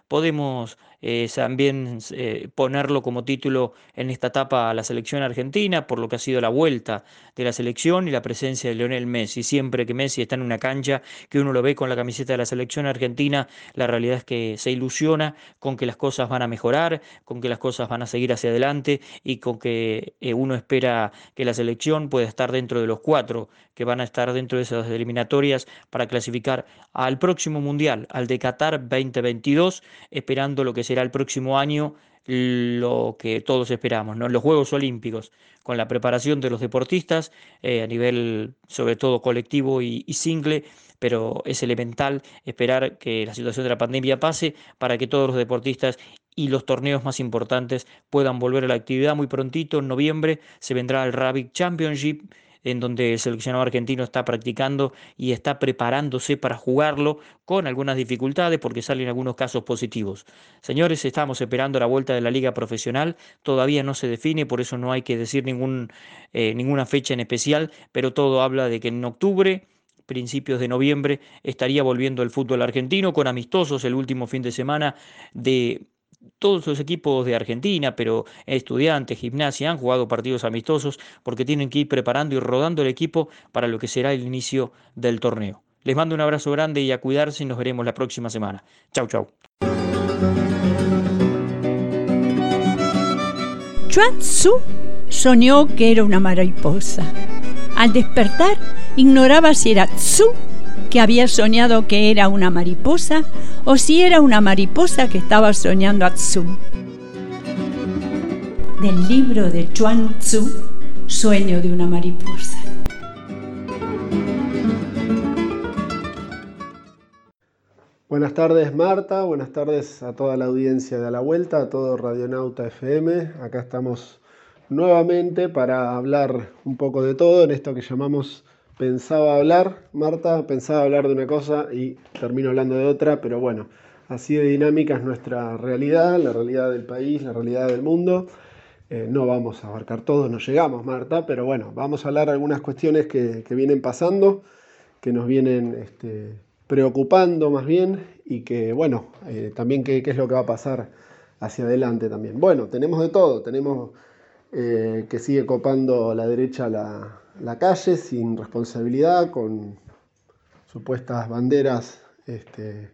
podemos eh, también eh, ponerlo como título en esta etapa a la selección argentina, por lo que ha sido la vuelta de la selección y la presencia de Lionel Messi. Siempre que Messi está en una cancha, que uno lo ve con la camiseta de la selección argentina, la realidad es que se ilusiona con que las cosas van a mejorar, con que las cosas van a seguir hacia adelante y con que eh, uno espera que la selección pueda estar dentro de los cuatro que van a estar dentro de esas eliminatorias para clasificar al próximo Mundial, al de Qatar veinte veintidós, esperando lo que será el próximo año, lo que todos esperamos, ¿no? Los Juegos Olímpicos, con la preparación de los deportistas eh, a nivel sobre todo colectivo y, y single, pero es elemental esperar que la situación de la pandemia pase para que todos los deportistas y los torneos más importantes puedan volver a la actividad muy prontito. En noviembre se vendrá el Rugby Championship, en donde el seleccionado argentino está practicando y está preparándose para jugarlo con algunas dificultades porque salen algunos casos positivos. Señores, estamos esperando la vuelta de la liga profesional, todavía no se define, por eso no hay que decir ningún, eh, ninguna fecha en especial, pero todo habla de que en octubre, principios de noviembre, estaría volviendo el fútbol argentino con amistosos el último fin de semana de todos los equipos de Argentina, pero Estudiantes, Gimnasia, han jugado partidos amistosos porque tienen que ir preparando y rodando el equipo para lo que será el inicio del torneo. Les mando un abrazo grande y a cuidarse y nos veremos la próxima semana. Chau, chau. Chuang Tzu soñó que era una mariposa. Al despertar, ignoraba si era Tzu, que había soñado que era una mariposa, o si era una mariposa que estaba soñando a Tzu. Del libro de Chuang Tzu, Sueño de una mariposa. Buenas tardes, Marta, buenas tardes a toda la audiencia de A la Vuelta, a todo Radionauta F M. Acá estamos nuevamente para hablar un poco de todo en esto que llamamos Pensaba hablar. Marta pensaba hablar de una cosa y termino hablando de otra, pero bueno, así de dinámica es nuestra realidad, la realidad del país, la realidad del mundo. Eh, no vamos a abarcar todo, no llegamos, Marta, pero bueno, vamos a hablar de algunas cuestiones que, que vienen pasando, que nos vienen este, preocupando más bien, y que bueno, eh, también qué, qué es lo que va a pasar hacia adelante también. Bueno, tenemos de todo, tenemos eh, que sigue copando la derecha la... la calle sin responsabilidad, con supuestas banderas este,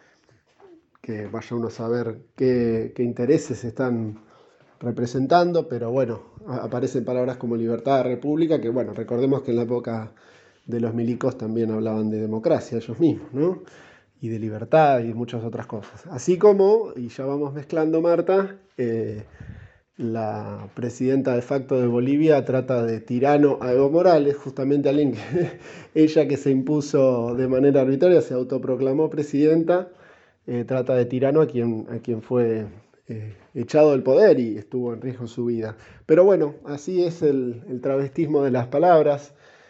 que vaya uno a saber qué, qué intereses están representando, pero bueno, aparecen palabras como libertad, república, que bueno, recordemos que en la época de los milicos también hablaban de democracia ellos mismos, ¿no? Y de libertad y muchas otras cosas. Así como, y ya vamos mezclando, Marta, eh, la presidenta de facto de Bolivia trata de tirano a Evo Morales, justamente alguien que ella que se impuso de manera arbitraria, se autoproclamó presidenta, eh, trata de tirano a quien, a quien fue eh, echado del poder y estuvo en riesgo su vida. Pero bueno, así es el, el travestismo de las palabras,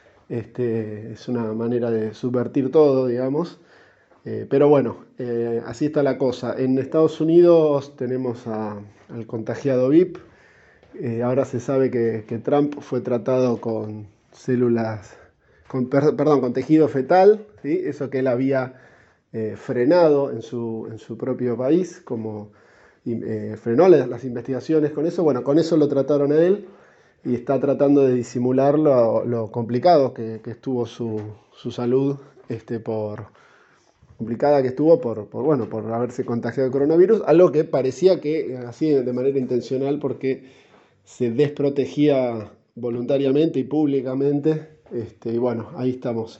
este, es una manera de subvertir todo, digamos. Eh, pero bueno, eh, así está la cosa. En Estados Unidos tenemos a, al contagiado V I P. Eh, ahora se sabe que, que Trump fue tratado con células, con, per, perdón, con tejido fetal, ¿sí? Eso que él había eh, frenado en su, en su propio país, como eh, frenó las, las investigaciones con eso. Bueno, con eso lo trataron a él y está tratando de disimular lo, lo complicado que, que estuvo su, su salud este, por... complicada que estuvo por, por, bueno, por haberse contagiado de coronavirus, algo que parecía que así de manera intencional porque se desprotegía voluntariamente y públicamente, este, y bueno, ahí estamos,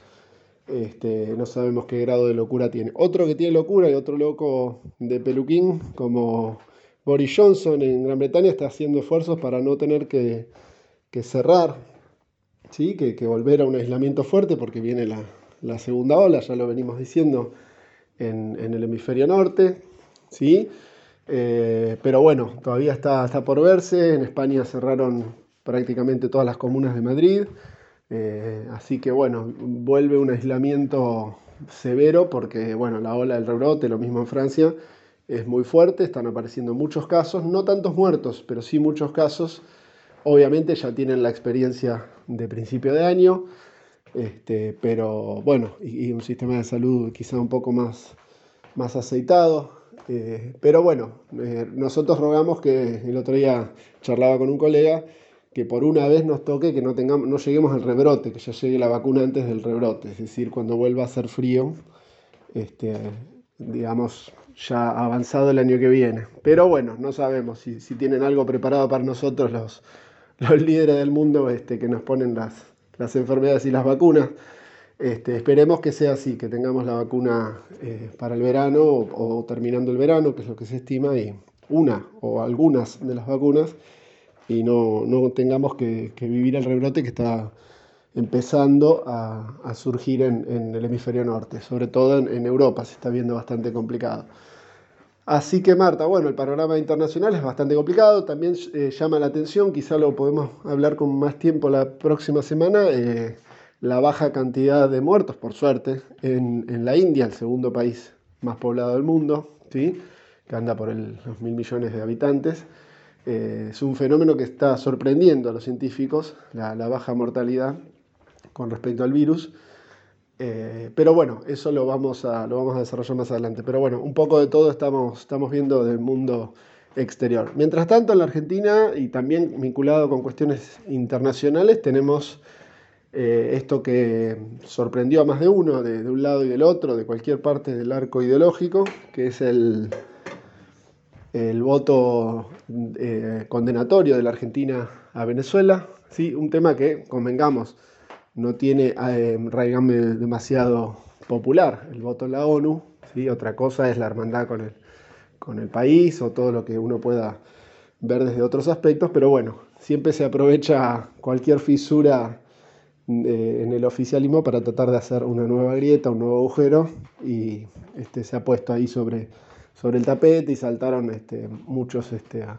este, no sabemos qué grado de locura tiene. Otro que tiene locura y otro loco de peluquín, como Boris Johnson en Gran Bretaña, está haciendo esfuerzos para no tener que, que cerrar, ¿sí? que, que volver a un aislamiento fuerte porque viene la la segunda ola, ya lo venimos diciendo, en, en el hemisferio norte, ¿sí? Eh, pero bueno, todavía está, está por verse. En España cerraron prácticamente todas las comunas de Madrid, eh, así que bueno, vuelve un aislamiento severo porque bueno, la ola del rebrote, lo mismo en Francia, es muy fuerte, están apareciendo muchos casos, no tantos muertos, pero sí muchos casos. Obviamente ya tienen la experiencia de principio de año, Este, pero bueno, y, y un sistema de salud quizá un poco más, más aceitado, Eh, pero bueno, eh, nosotros rogamos que, el otro día charlaba con un colega, que por una vez nos toque que no tengamos, no lleguemos al rebrote, que ya llegue la vacuna antes del rebrote, es decir, cuando vuelva a hacer frío, este, digamos, ya avanzado el año que viene. Pero bueno, no sabemos si, si tienen algo preparado para nosotros los, los líderes del mundo, este, que nos ponen las, las enfermedades y las vacunas. Este, esperemos que sea así, que tengamos la vacuna eh, para el verano o, o terminando el verano, que es lo que se estima, y una o algunas de las vacunas, y no, no tengamos que, que vivir el rebrote que está empezando a, a surgir en, en el hemisferio norte, sobre todo en, en Europa se está viendo bastante complicado. Así que Marta, bueno, el panorama internacional es bastante complicado, también eh, llama la atención, quizá lo podemos hablar con más tiempo la próxima semana, eh, la baja cantidad de muertos, por suerte, en, en la India, el segundo país más poblado del mundo, ¿sí? Que anda por el, los mil millones de habitantes. Eh, es un fenómeno que está sorprendiendo a los científicos, la, la baja mortalidad con respecto al virus. Eh, pero bueno, eso lo vamos, a, lo vamos a desarrollar más adelante. Pero bueno, un poco de todo estamos, estamos viendo del mundo exterior. Mientras tanto, en la Argentina, y también vinculado con cuestiones internacionales, tenemos eh, esto que sorprendió a más de uno, de, de un lado y del otro, de cualquier parte del arco ideológico, que es el, el voto eh, condenatorio de la Argentina a Venezuela. ¿Sí? Un tema que, convengamos, no tiene eh, raigame demasiado popular, el voto en la ONU, ¿sí? Otra cosa es la hermandad con el, con el país o todo lo que uno pueda ver desde otros aspectos, pero bueno, siempre se aprovecha cualquier fisura eh, en el oficialismo para tratar de hacer una nueva grieta, un nuevo agujero, y este, se ha puesto ahí sobre, sobre el tapete y saltaron este, muchos este, a,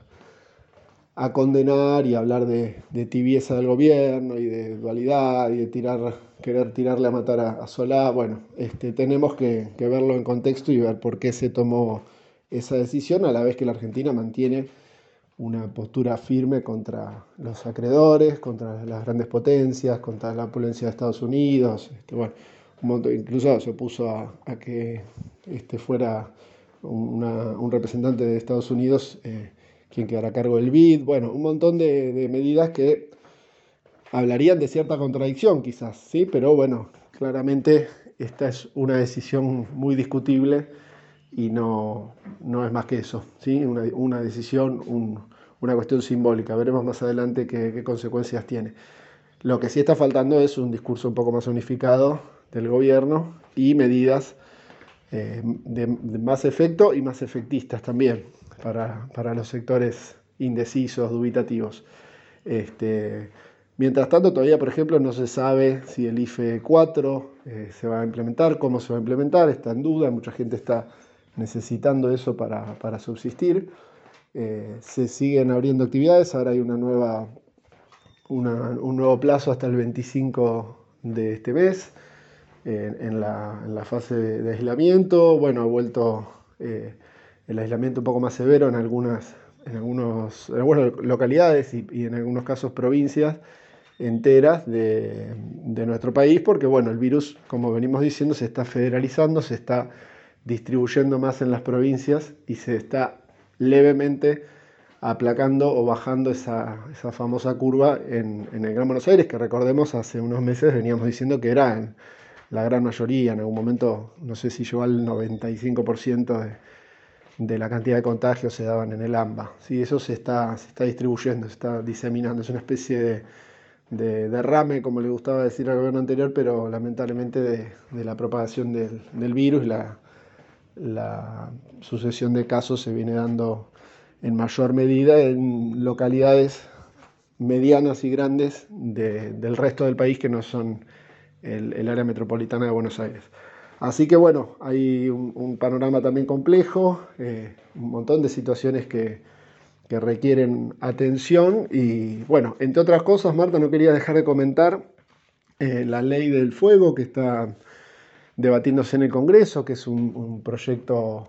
a condenar y hablar de, de tibieza del gobierno y de dualidad y de tirar, querer tirarle a matar a, a Solá. Bueno, este, tenemos que, que verlo en contexto y ver por qué se tomó esa decisión, a la vez que la Argentina mantiene una postura firme contra los acreedores, contra las grandes potencias, contra la opulencia de Estados Unidos. Este, bueno, un montón, incluso se opuso a, a que este, fuera una, un representante de Estados Unidos eh, quien quedará a cargo del B I D, bueno, un montón de, de medidas que hablarían de cierta contradicción quizás, ¿sí? Pero bueno, claramente esta es una decisión muy discutible y no, no es más que eso, ¿sí? Una, una decisión, un, una cuestión simbólica, veremos más adelante qué, qué consecuencias tiene. Lo que sí está faltando es un discurso un poco más unificado del gobierno y medidas eh, de, de más efecto y más efectistas también para, para los sectores indecisos, dubitativos. Este, mientras tanto, todavía, por ejemplo, no se sabe si el I F E cuatro eh, se va a implementar, cómo se va a implementar, está en duda, mucha gente está necesitando eso para, para subsistir. Eh, se siguen abriendo actividades, ahora hay una nueva, una, un nuevo plazo hasta el veinticinco de este mes eh, en, la, en la fase de, de aislamiento. Bueno, ha vuelto eh, el aislamiento un poco más severo en algunas, en algunos, en algunas localidades y, y en algunos casos provincias enteras de, de nuestro país, porque bueno, el virus, como venimos diciendo, se está federalizando, se está distribuyendo más en las provincias y se está levemente aplacando o bajando esa, esa famosa curva en, en el Gran Buenos Aires, que recordemos hace unos meses veníamos diciendo que era en la gran mayoría, en algún momento no sé si llegó al noventa y cinco por ciento de, de la cantidad de contagios se daban en el AMBA. Sí, eso se está, se está distribuyendo, se está diseminando, es una especie de, de derrame, como le gustaba decir al gobierno anterior, pero lamentablemente de, de la propagación del, del virus. La, la sucesión de casos se viene dando en mayor medida en localidades medianas y grandes de, del resto del país que no son el, el área metropolitana de Buenos Aires. Así que bueno, hay un, un panorama también complejo, eh, un montón de situaciones que, que requieren atención y bueno, entre otras cosas, Marta, no quería dejar de comentar eh, la ley del fuego que está debatiéndose en el Congreso, que es un, un proyecto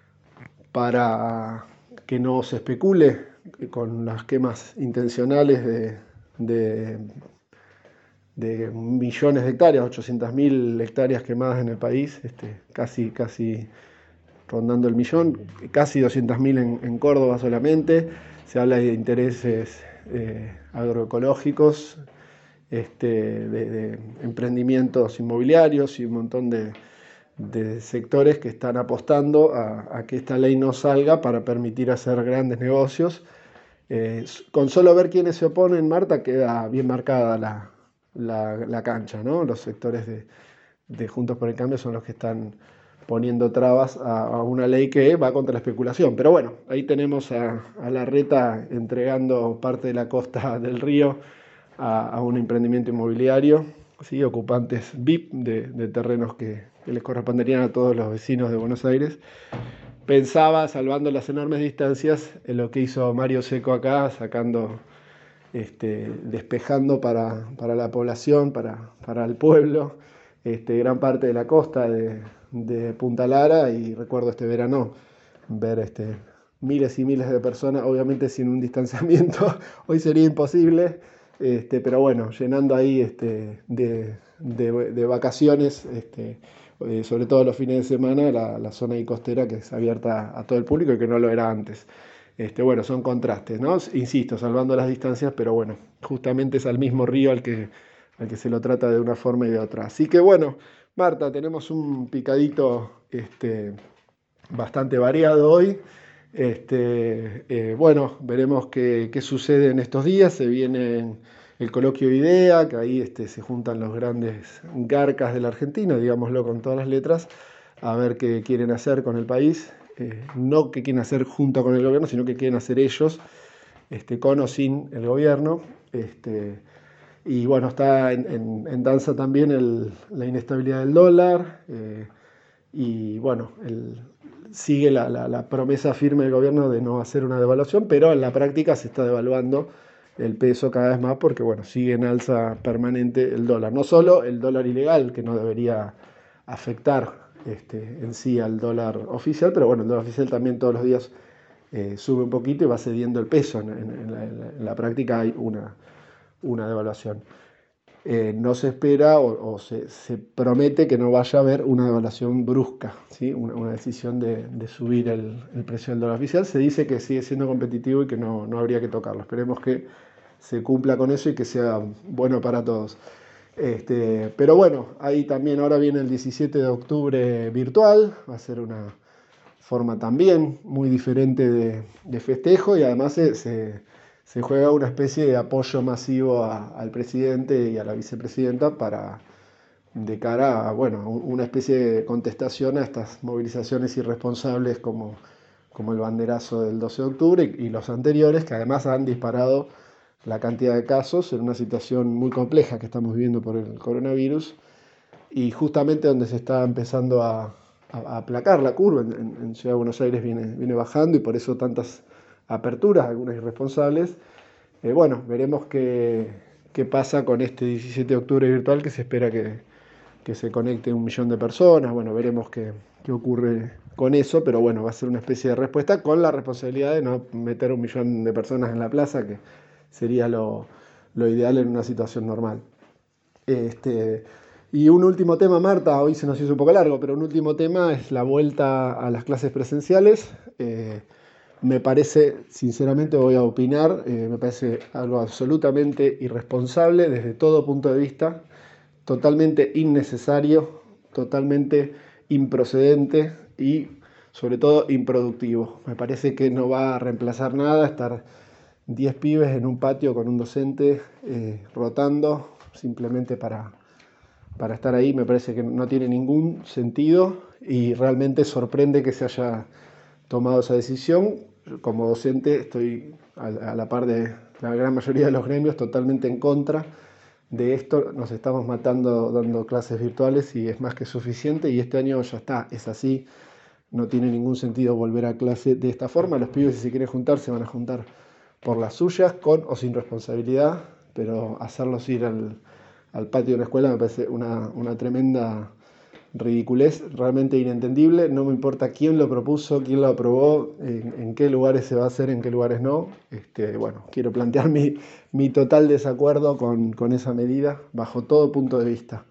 para que no se especule con las quemas intencionales de, de, de millones de hectáreas, ochocientas mil hectáreas quemadas en el país, este, casi, casi rondando el millón, casi doscientos mil en, en Córdoba solamente. Se habla de intereses eh, agroecológicos, este, de, de emprendimientos inmobiliarios y un montón de, de sectores que están apostando a, a que esta ley no salga para permitir hacer grandes negocios. Eh, con solo ver quiénes se oponen, Marta, queda bien marcada la, la, la cancha, ¿no? Los sectores de, de Juntos por el Cambio son los que están poniendo trabas a, a una ley que va contra la especulación. Pero bueno, ahí tenemos a, a Larreta entregando parte de la costa del río a, a un emprendimiento inmobiliario, ¿sí? Ocupantes V I P de, de terrenos que, que les corresponderían a todos los vecinos de Buenos Aires. Pensaba, salvando las enormes distancias, en lo que hizo Mario Seco acá, sacando, este, despejando para, para la población, para, para el pueblo, este, gran parte de la costa de, de Punta Lara, y recuerdo este verano ver este, miles y miles de personas, obviamente sin un distanciamiento, hoy sería imposible, este, pero bueno, llenando ahí este, de, de, de vacaciones, este, Eh, sobre todo los fines de semana, la, la zona ahí costera que es abierta a todo el público y que no lo era antes. Este, bueno, son contrastes, ¿no? Insisto, salvando las distancias, pero bueno, justamente es al mismo río al que, al que se lo trata de una forma y de otra. Así que bueno, Marta, tenemos un picadito este, bastante variado hoy. Este, eh, bueno, veremos qué, qué sucede en estos días. Se viene el coloquio IDEA, que ahí este, se juntan los grandes garcas de la Argentina, digámoslo con todas las letras, a ver qué quieren hacer con el país. Eh, no qué quieren hacer junto con el gobierno, sino qué quieren hacer ellos, este, con o sin el gobierno. Este, y bueno, está en, en, en danza también el, la inestabilidad del dólar. Eh, y bueno, el, sigue la, la, la promesa firme del gobierno de no hacer una devaluación, pero en la práctica se está devaluando el peso cada vez más porque bueno, sigue en alza permanente el dólar. No solo el dólar ilegal, que no debería afectar este, en sí al dólar oficial, pero bueno, el dólar oficial también todos los días eh, sube un poquito y va cediendo el peso. En, en, en, la, en, la, en la práctica hay una, una devaluación. Eh, no se espera o, o se, se promete que no vaya a haber una devaluación brusca, ¿sí? una, una decisión de, de subir el, el precio del dólar oficial. Se dice que sigue siendo competitivo y que no, no habría que tocarlo. Esperemos que se cumpla con eso y que sea bueno para todos. Este, pero bueno, ahí también ahora viene el diecisiete de octubre virtual, va a ser una forma también muy diferente de, de festejo y además se, se, se juega una especie de apoyo masivo a, al presidente y a la vicepresidenta para, de cara a bueno, una especie de contestación a estas movilizaciones irresponsables como, como el banderazo del doce de octubre y, y los anteriores, que además han disparado la cantidad de casos en una situación muy compleja que estamos viviendo por el coronavirus y justamente donde se está empezando a, a, a aplacar la curva. En, en Ciudad de Buenos Aires viene, viene bajando y por eso tantas aperturas, algunas irresponsables. Eh, bueno, veremos qué, qué pasa con este diecisiete de octubre virtual, que se espera que, que se conecte un millón de personas. Bueno, veremos qué, qué ocurre con eso, pero bueno, va a ser una especie de respuesta con la responsabilidad de no meter un millón de personas en la plaza, que sería lo, lo ideal en una situación normal. Este, y un último tema, Marta, hoy se nos hizo un poco largo, pero un último tema es la vuelta a las clases presenciales. Eh, me parece, sinceramente voy a opinar, eh, me parece algo absolutamente irresponsable desde todo punto de vista, totalmente innecesario, totalmente improcedente y sobre todo improductivo. Me parece que no va a reemplazar nada estar diez pibes en un patio con un docente eh, rotando simplemente para, para estar ahí. Me parece que no tiene ningún sentido y realmente sorprende que se haya tomado esa decisión. Como docente estoy a, a la par de la gran mayoría de los gremios totalmente en contra de esto. Nos estamos matando dando clases virtuales y es más que suficiente y este año ya está, es así. No tiene ningún sentido volver a clase de esta forma. Los pibes, si se quieren juntar, se van a juntar por las suyas, con o sin responsabilidad, pero hacerlos ir al, al patio de una escuela me parece una, una tremenda ridiculez, realmente inentendible. No me importa quién lo propuso, quién lo aprobó, en, en qué lugares se va a hacer, en qué lugares no. Este, bueno, quiero plantear mi, mi total desacuerdo con, con esa medida, bajo todo punto de vista.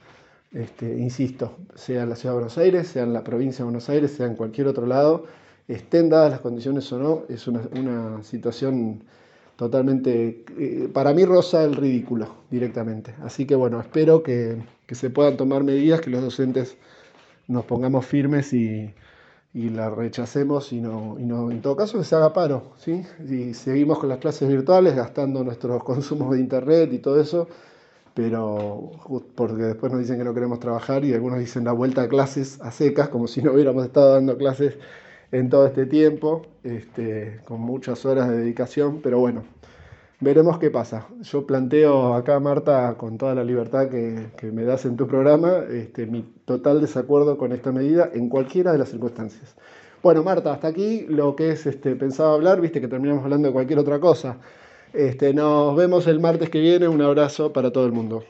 este, insisto, sea en la Ciudad de Buenos Aires, sea en la provincia de Buenos Aires, sea en cualquier otro lado, estén dadas las condiciones o no, es una, una situación totalmente, eh, para mí roza el ridículo directamente. Así que bueno, espero que, que se puedan tomar medidas, que los docentes nos pongamos firmes y, y la rechacemos y no, y no, en todo caso que se haga paro, ¿sí? Y seguimos con las clases virtuales, gastando nuestros consumos de internet y todo eso, pero porque después nos dicen que no queremos trabajar y algunos dicen la vuelta a clases a secas, como si no hubiéramos estado dando clases en todo este tiempo, este, con muchas horas de dedicación, pero bueno, veremos qué pasa. Yo planteo acá, Marta, con toda la libertad que, que me das en tu programa, este, mi total desacuerdo con esta medida en cualquiera de las circunstancias. Bueno, Marta, hasta aquí lo que es este, pensaba hablar, viste que terminamos hablando de cualquier otra cosa. Este, nos vemos el martes que viene, un abrazo para todo el mundo.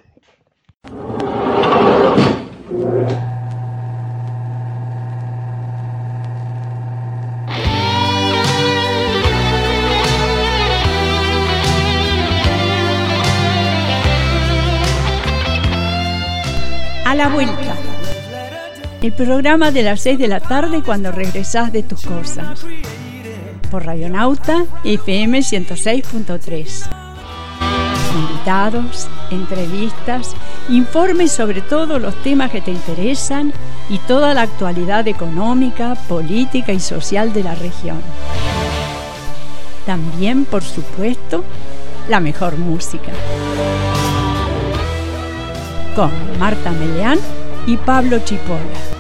A la vuelta. El programa de las seis de la tarde cuando regresás de tus cosas. Por Radionauta F M ciento seis punto tres. Invitados, entrevistas, informes sobre todos los temas que te interesan y toda la actualidad económica, política y social de la región. También, por supuesto, la mejor música. Con Marta Meleán y Pablo Chipola.